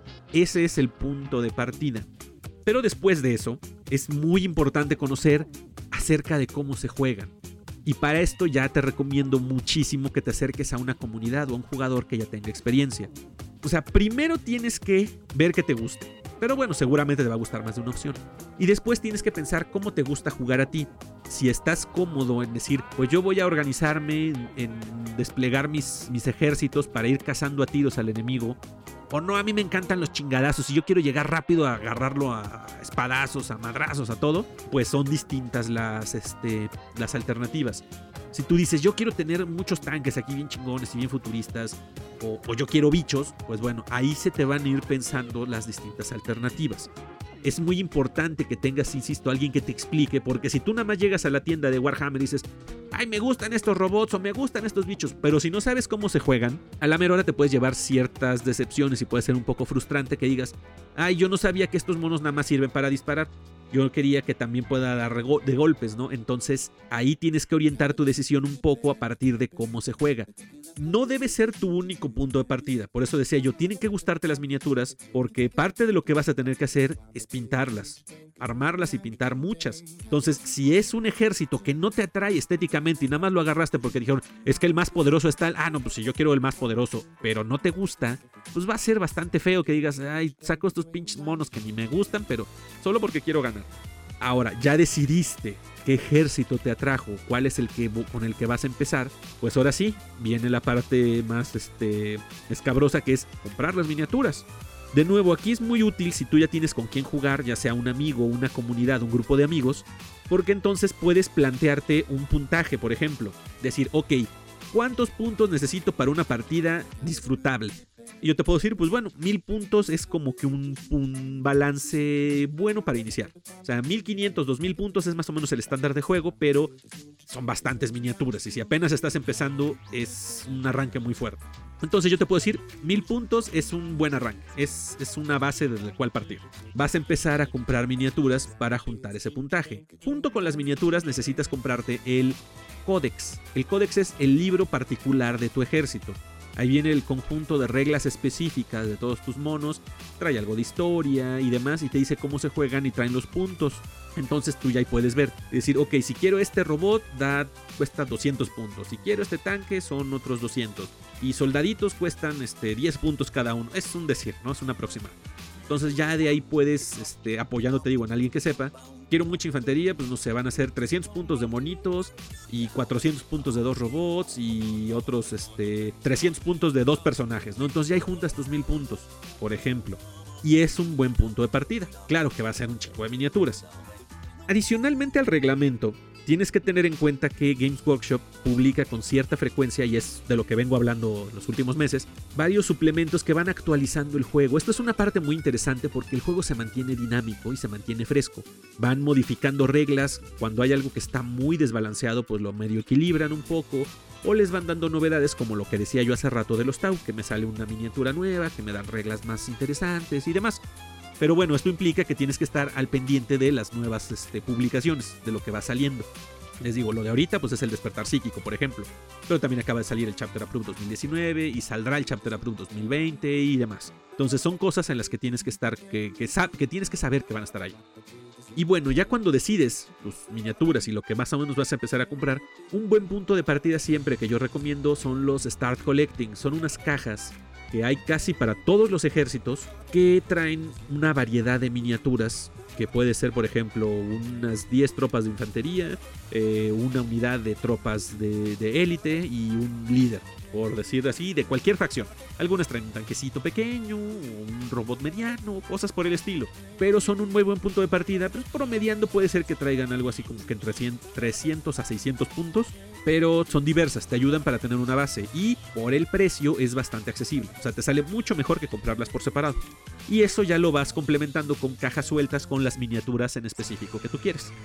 Speaker 1: Ese es el punto de partida. Pero después de eso, es muy importante conocer acerca de cómo se juegan. Y para esto ya te recomiendo muchísimo que te acerques a una comunidad o a un jugador que ya tenga experiencia. O sea, primero tienes que ver que te guste. Pero bueno, seguramente te va a gustar más de una opción. Y después tienes que pensar cómo te gusta jugar a ti. Si estás cómodo en decir, pues yo voy a organizarme en, en desplegar mis, mis ejércitos para ir cazando a tiros al enemigo. O no, a mí me encantan los chingadazos y yo quiero llegar rápido a agarrarlo a espadazos, a madrazos, a todo. Pues son distintas las, este, las alternativas. Si tú dices, yo quiero tener muchos tanques aquí bien chingones y bien futuristas, o, o yo quiero bichos, pues bueno, ahí se te van a ir pensando las distintas alternativas. Es muy importante que tengas, insisto, alguien que te explique, porque si tú nada más llegas a la tienda de Warhammer y dices, ay, me gustan estos robots o me gustan estos bichos, pero si no sabes cómo se juegan, a la mera hora te puedes llevar ciertas decepciones y puede ser un poco frustrante que digas, ay, yo no sabía que estos monos nada más sirven para disparar. Yo quería que también pueda dar de golpes, ¿no? Entonces ahí tienes que orientar tu decisión un poco a partir de cómo se juega. No debe ser tu único punto de partida. Por eso decía yo, tienen que gustarte las miniaturas porque parte de lo que vas a tener que hacer es pintarlas, armarlas y pintar muchas. Entonces, si es un ejército que no te atrae estéticamente y nada más lo agarraste porque dijeron, es que el más poderoso es tal, ah, no, pues si yo quiero el más poderoso, pero no te gusta, pues va a ser bastante feo que digas, ay, saco estos pinches monos que ni me gustan, pero solo porque quiero ganar. Ahora, ya decidiste qué ejército te atrajo, cuál es el que con el que vas a empezar, pues ahora sí, viene la parte más este, escabrosa, que es comprar las miniaturas. De nuevo, aquí es muy útil si tú ya tienes con quién jugar, ya sea un amigo, una comunidad, un grupo de amigos, porque entonces puedes plantearte un puntaje, por ejemplo. Decir, ok, ¿cuántos puntos necesito para una partida disfrutable? Y yo te puedo decir, pues bueno, mil puntos es como que un, un balance bueno para iniciar. O sea, mil quinientos, dos mil puntos es más o menos el estándar de juego, pero son bastantes miniaturas. Y si apenas estás empezando, es un arranque muy fuerte. Entonces yo te puedo decir, mil puntos es un buen arranque, es, es una base desde la cual partir. Vas a empezar a comprar miniaturas para juntar ese puntaje. Junto con las miniaturas necesitas comprarte el Códex. El Códex es el libro particular de tu ejército. Ahí viene el conjunto de reglas específicas de todos tus monos, trae algo de historia y demás y te dice cómo se juegan y traen los puntos. Entonces tú ya ahí puedes ver, decir, ok, si quiero este robot da, cuesta doscientos puntos, si quiero este tanque son otros doscientos y soldaditos cuestan este, diez puntos cada uno. Es un decir, ¿no? Es un aproximado. Entonces ya de ahí puedes, este, apoyándote, digo, en alguien que sepa, quiero mucha infantería, pues no sé, van a ser trescientos puntos de monitos y cuatrocientos puntos de dos robots y otros este, trescientos puntos de dos personajes, ¿no? Entonces ya ahí juntas tus mil puntos, por ejemplo. Y es un buen punto de partida. Claro que va a ser un chico de miniaturas. Adicionalmente al reglamento, tienes que tener en cuenta que Games Workshop publica con cierta frecuencia, y es de lo que vengo hablando en los últimos meses, varios suplementos que van actualizando el juego. Esto es una parte muy interesante porque el juego se mantiene dinámico y se mantiene fresco. Van modificando reglas, cuando hay algo que está muy desbalanceado, pues lo medio equilibran un poco, o les van dando novedades como lo que decía yo hace rato de los Tau, que me sale una miniatura nueva, que me dan reglas más interesantes y demás. Pero bueno, esto implica que tienes que estar al pendiente de las nuevas este, publicaciones, de lo que va saliendo. Les digo, lo de ahorita pues es el Despertar Psíquico, por ejemplo. Pero también acaba de salir el Chapter Approved dos mil diecinueve y saldrá el Chapter Approved dos mil veinte y demás. Entonces son cosas en las que tienes que estar, que, que, que tienes que saber que van a estar ahí. Y bueno, ya cuando decides tus miniaturas y lo que más o menos vas a empezar a comprar, un buen punto de partida siempre que yo recomiendo son los Start Collecting. Son unas cajas que hay casi para todos los ejércitos que traen una variedad de miniaturas que puede ser, por ejemplo, unas diez tropas de infantería, eh, una unidad de tropas de, de élite y un líder, por decir así, de cualquier facción. Algunas traen un tanquecito pequeño, un robot mediano, cosas por el estilo. Pero son un muy buen punto de partida. Pues promediando puede ser que traigan algo así como que entre trescientos a seiscientos puntos. Pero son diversas, te ayudan para tener una base. Y por el precio es bastante accesible. O sea, te sale mucho mejor que comprarlas por separado. Y eso ya lo vas complementando con cajas sueltas con las miniaturas en específico que tú quieres.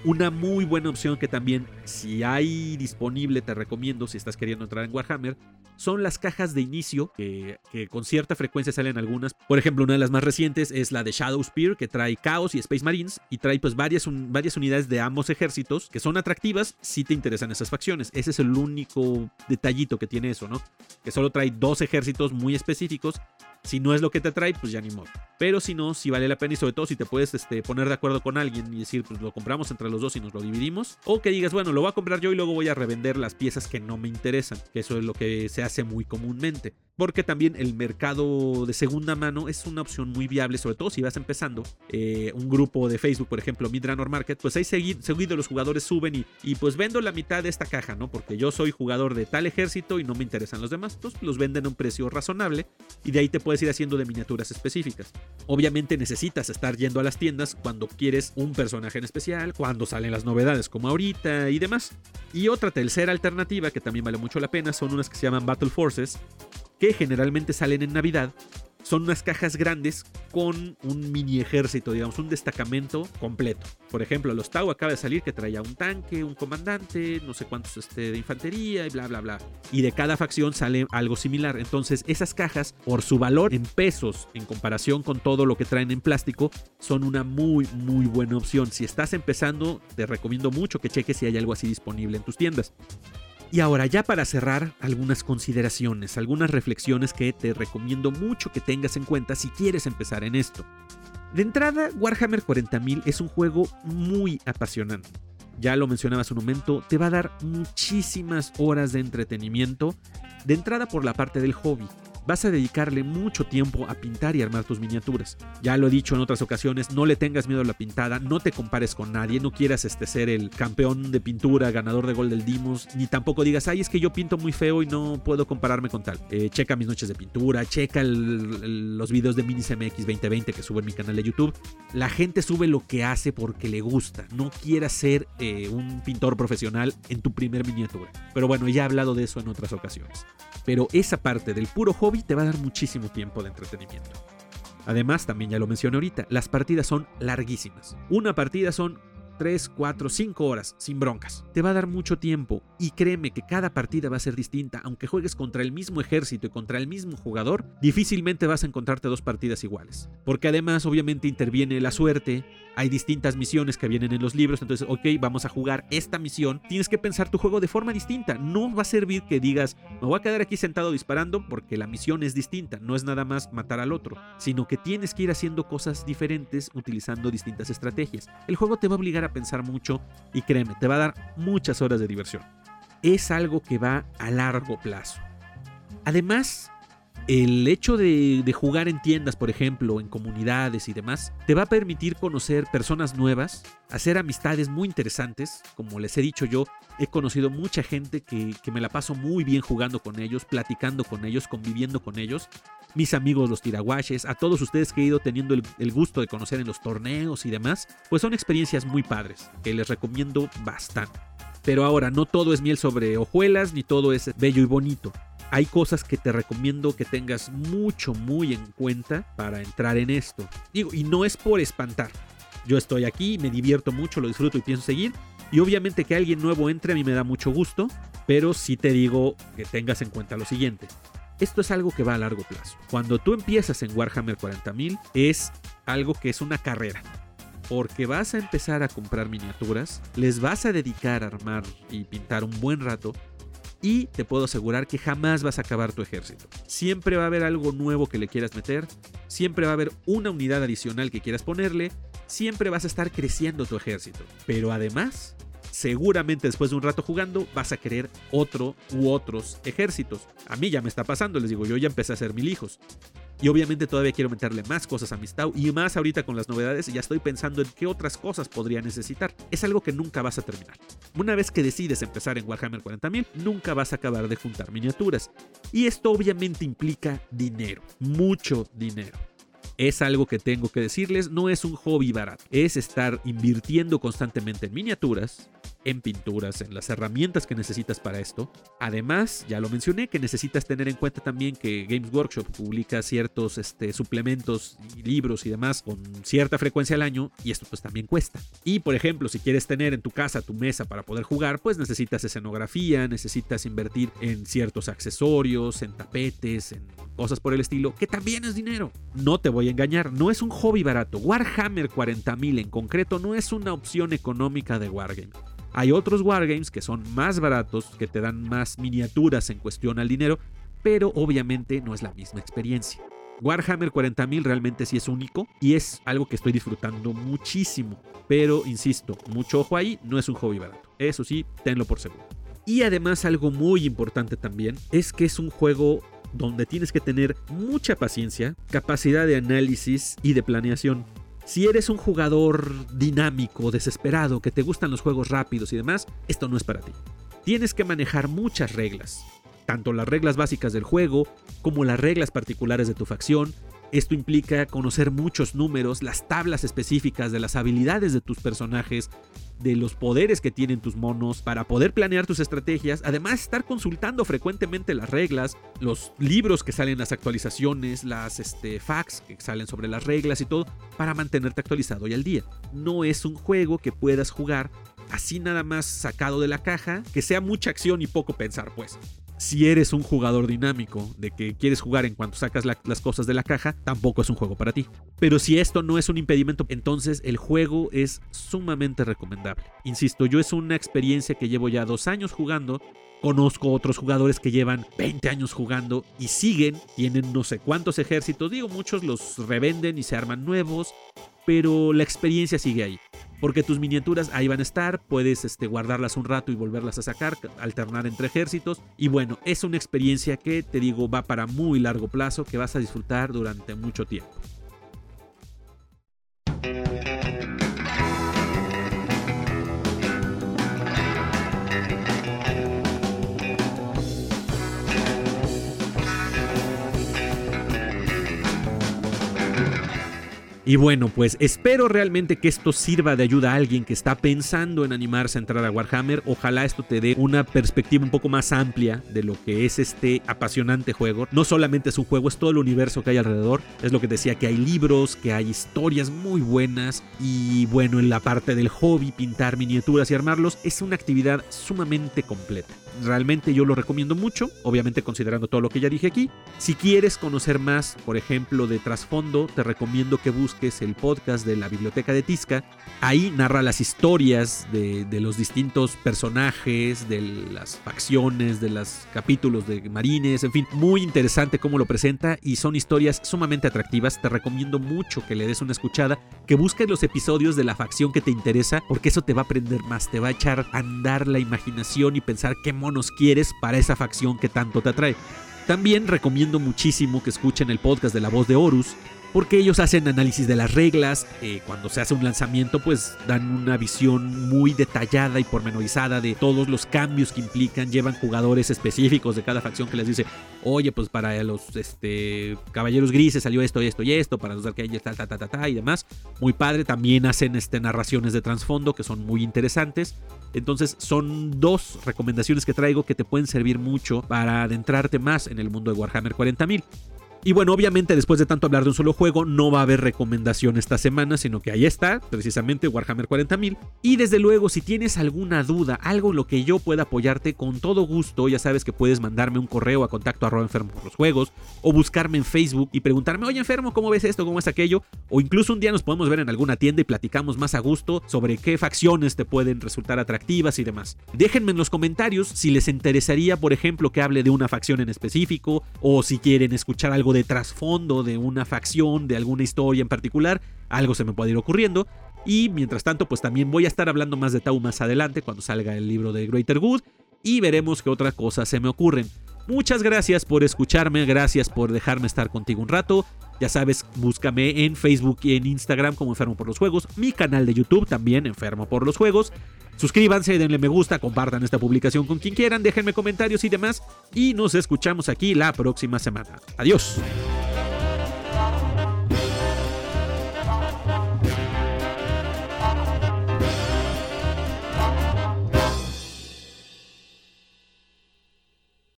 Speaker 1: Una muy buena opción que también, si hay disponible, te recomiendo si estás queriendo entrar en Warhammer, son las cajas de inicio, que, que con cierta frecuencia salen algunas. Por ejemplo, una de las más recientes es la de Shadowspear, que trae Chaos y Space Marines, y trae pues varias, un, varias unidades de ambos ejércitos, que son atractivas si te interesan esas facciones. Ese es el único detallito que tiene eso, ¿no? Que solo trae dos ejércitos muy específicos. Si no es lo que te atrae, pues ya ni modo. Pero si no, si vale la pena, y sobre todo si te puedes este, poner de acuerdo con alguien y decir, pues lo compramos entre los dos y nos lo dividimos. O que digas, bueno, lo voy a comprar yo y luego voy a revender las piezas que no me interesan. Que eso es lo que se hace muy comúnmente. Porque también el mercado de segunda mano es una opción muy viable, sobre todo si vas empezando. Eh, un grupo de Facebook, por ejemplo, Midranor Market, pues ahí seguido, seguido los jugadores suben y, y pues vendo la mitad de esta caja, ¿no? Porque yo soy jugador de tal ejército y no me interesan los demás. Pues los venden a un precio razonable y de ahí te puedes ir haciendo de miniaturas específicas. Obviamente necesitas estar yendo a las tiendas cuando quieres un personaje en especial, cuando salen las novedades como ahorita y demás. Y otra tercera alternativa que también vale mucho la pena son unas que se llaman Battle Forces, que generalmente salen en Navidad. Son unas cajas grandes con un mini ejército, digamos, un destacamento completo. Por ejemplo, los Tau acaba de salir que traía un tanque, un comandante, no sé cuántos este, de infantería y bla, bla, bla. Y de cada facción sale algo similar. Entonces, esas cajas, por su valor en pesos, en comparación con todo lo que traen en plástico, son una muy, muy buena opción. Si estás empezando, te recomiendo mucho que cheques si hay algo así disponible en tus tiendas. Y ahora ya para cerrar, algunas consideraciones, algunas reflexiones que te recomiendo mucho que tengas en cuenta si quieres empezar en esto. De entrada, Warhammer cuarenta mil es un juego muy apasionante. Ya lo mencionaba hace un momento, te va a dar muchísimas horas de entretenimiento. De entrada por la parte del hobby. Vas a dedicarle mucho tiempo a pintar y armar tus miniaturas. Ya lo he dicho en otras ocasiones, no le tengas miedo a la pintada, no te compares con nadie, no quieras este, ser el campeón de pintura, ganador de Golden Demons, ni tampoco digas, ay, es que yo pinto muy feo y no puedo compararme con tal. Eh, checa mis noches de pintura, checa el, el, los videos de Minis M X veinte veinte que subo en mi canal de YouTube. La gente sube lo que hace porque le gusta, no quieras ser eh, un pintor profesional en tu primer miniatura. Pero bueno, ya he hablado de eso en otras ocasiones. Pero esa parte del puro hobby te va a dar muchísimo tiempo de entretenimiento. Además, también ya lo mencioné ahorita, las partidas son larguísimas. Una partida son tres, cuatro, cinco horas, sin broncas. Te va a dar mucho tiempo y créeme que cada partida va a ser distinta. Aunque juegues contra el mismo ejército y contra el mismo jugador, difícilmente vas a encontrarte dos partidas iguales. Porque además, obviamente, interviene la suerte. Hay distintas misiones que vienen en los libros, entonces, ok, vamos a jugar esta misión. Tienes que pensar tu juego de forma distinta. No va a servir que digas, me voy a quedar aquí sentado disparando porque la misión es distinta. No es nada más matar al otro, sino que tienes que ir haciendo cosas diferentes utilizando distintas estrategias. El juego te va a obligar a pensar mucho y créeme, te va a dar muchas horas de diversión. Es algo que va a largo plazo. Además, el hecho de, de jugar en tiendas, por ejemplo, en comunidades y demás, te va a permitir conocer personas nuevas, hacer amistades muy interesantes. Como les he dicho, yo he conocido mucha gente que, que me la paso muy bien jugando con ellos, platicando con ellos, conviviendo con ellos. Mis amigos los tirahuaches, a todos ustedes que he ido teniendo el, el gusto de conocer en los torneos y demás, pues son experiencias muy padres, que les recomiendo bastante. Pero ahora, no todo es miel sobre hojuelas, ni todo es bello y bonito. Hay cosas que te recomiendo que tengas mucho, muy en cuenta para entrar en esto. Digo, y no es por espantar. Yo estoy aquí, me divierto mucho, lo disfruto y pienso seguir. Y obviamente que alguien nuevo entre a mí me da mucho gusto, pero sí te digo que tengas en cuenta lo siguiente. Esto es algo que va a largo plazo. Cuando tú empiezas en Warhammer cuarenta mil, es algo que es una carrera. Porque vas a empezar a comprar miniaturas, les vas a dedicar a armar y pintar un buen rato, y te puedo asegurar que jamás vas a acabar tu ejército. Siempre va a haber algo nuevo que le quieras meter, siempre va a haber una unidad adicional que quieras ponerle, siempre vas a estar creciendo tu ejército. Pero además, seguramente después de un rato jugando, vas a querer otro u otros ejércitos. A mí ya me está pasando, les digo, yo ya empecé a hacer mil hijos. Y obviamente todavía quiero meterle más cosas a mis Tau, y más ahorita con las novedades ya estoy pensando en qué otras cosas podría necesitar. Es algo que nunca vas a terminar. Una vez que decides empezar en Warhammer cuarenta mil, nunca vas a acabar de juntar miniaturas. Y esto obviamente implica dinero, mucho dinero. Es algo que tengo que decirles, no es un hobby barato. Es estar invirtiendo constantemente en miniaturas, en pinturas, en las herramientas que necesitas para esto. Además, ya lo mencioné, que necesitas tener en cuenta también que Games Workshop publica ciertos este, suplementos y libros y demás con cierta frecuencia al año, y esto pues también cuesta. Y por ejemplo, si quieres tener en tu casa tu mesa para poder jugar, pues necesitas escenografía, necesitas invertir en ciertos accesorios, en tapetes, en cosas por el estilo, que también es dinero. No te voy a engañar, no es un hobby barato. Warhammer cuarenta mil en concreto no es una opción económica de Wargame. Hay otros Wargames que son más baratos, que te dan más miniaturas en cuestión al dinero, pero obviamente no es la misma experiencia. Warhammer cuarenta mil realmente sí es único y es algo que estoy disfrutando muchísimo. Pero, insisto, mucho ojo ahí, no es un hobby barato. Eso sí, tenlo por seguro. Y además algo muy importante también es que es un juego donde tienes que tener mucha paciencia, capacidad de análisis y de planeación. Si eres un jugador dinámico, desesperado, que te gustan los juegos rápidos y demás, esto no es para ti. Tienes que manejar muchas reglas, tanto las reglas básicas del juego como las reglas particulares de tu facción. Esto implica conocer muchos números, las tablas específicas de las habilidades de tus personajes, de los poderes que tienen tus monos para poder planear tus estrategias. Además, estar consultando frecuentemente las reglas, los libros que salen, las actualizaciones, las este, facts que salen sobre las reglas y todo, para mantenerte actualizado y al día. No es un juego que puedas jugar así nada más sacado de la caja, que sea mucha acción y poco pensar, pues. Si eres un jugador dinámico, de que quieres jugar en cuanto sacas la, las cosas de la caja, tampoco es un juego para ti. Pero si esto no es un impedimento, entonces el juego es sumamente recomendable. Insisto, yo es una experiencia que llevo ya dos años jugando. Conozco otros jugadores que llevan veinte años jugando y siguen, tienen no sé cuántos ejércitos. Digo, muchos los revenden y se arman nuevos, pero la experiencia sigue ahí. Porque tus miniaturas ahí van a estar, puedes este, guardarlas un rato y volverlas a sacar, alternar entre ejércitos. Y bueno, es una experiencia que, te digo, va para muy largo plazo, que vas a disfrutar durante mucho tiempo. Y bueno, pues espero realmente que esto sirva de ayuda a alguien que está pensando en animarse a entrar a Warhammer. Ojalá esto te dé una perspectiva un poco más amplia de lo que es este apasionante juego. No solamente es un juego, es todo el universo que hay alrededor. Es lo que decía, que hay libros, que hay historias muy buenas. Y bueno, en la parte del hobby, pintar miniaturas y armarlos, es una actividad sumamente completa. Realmente yo lo recomiendo mucho, obviamente considerando todo lo que ya dije aquí. Si quieres conocer más, por ejemplo, de trasfondo, te recomiendo que busques el podcast de la Biblioteca de Tizca. Ahí narra las historias de, de los distintos personajes, de las facciones, de los capítulos de marines, en fin, muy interesante cómo lo presenta y son historias sumamente atractivas. Te recomiendo mucho que le des una escuchada, que busques los episodios de la facción que te interesa, porque eso te va a aprender más, te va a echar a andar la imaginación y pensar qué monos quieres para esa facción que tanto te atrae. También recomiendo muchísimo que escuchen el podcast de La Voz de Horus, porque ellos hacen análisis de las reglas. Eh, cuando se hace un lanzamiento, pues dan una visión muy detallada y pormenorizada de todos los cambios que implican. Llevan jugadores específicos de cada facción que les dice, oye, pues para los este, caballeros grises salió esto y esto y esto, para los Dark Angels ta, ta, ta, ta, ta, y demás. Muy padre. También hacen este, narraciones de trasfondo que son muy interesantes. Entonces son dos recomendaciones que traigo que te pueden servir mucho para adentrarte más en el mundo de Warhammer cuarenta mil. Y bueno, obviamente después de tanto hablar de un solo juego, no va a haber recomendación esta semana, sino que ahí está, precisamente Warhammer cuarenta mil. Y desde luego, si tienes alguna duda, algo en lo que yo pueda apoyarte, con todo gusto, ya sabes que puedes mandarme un correo a contacto arroba enfermo por los juegos, o buscarme en Facebook y preguntarme, oye Enfermo, ¿cómo ves esto? ¿Cómo es aquello? O incluso un día nos podemos ver en alguna tienda y platicamos más a gusto sobre qué facciones te pueden resultar atractivas y demás. Déjenme en los comentarios si les interesaría, por ejemplo, que hable de una facción en específico, o si quieren escuchar algo de trasfondo de una facción, de alguna historia en particular. Algo se me puede ir ocurriendo. Y mientras tanto, pues también voy a estar hablando más de Tau más adelante, cuando salga el libro de Greater Good, y veremos qué otras cosas se me ocurren. Muchas gracias por escucharme, gracias por dejarme estar contigo un rato. Ya sabes, búscame en Facebook y en Instagram como Enfermo por los Juegos. Mi canal de YouTube también, Enfermo por los Juegos. Suscríbanse, denle me gusta, compartan esta publicación con quien quieran, déjenme comentarios y demás. Y nos escuchamos aquí la próxima semana. Adiós.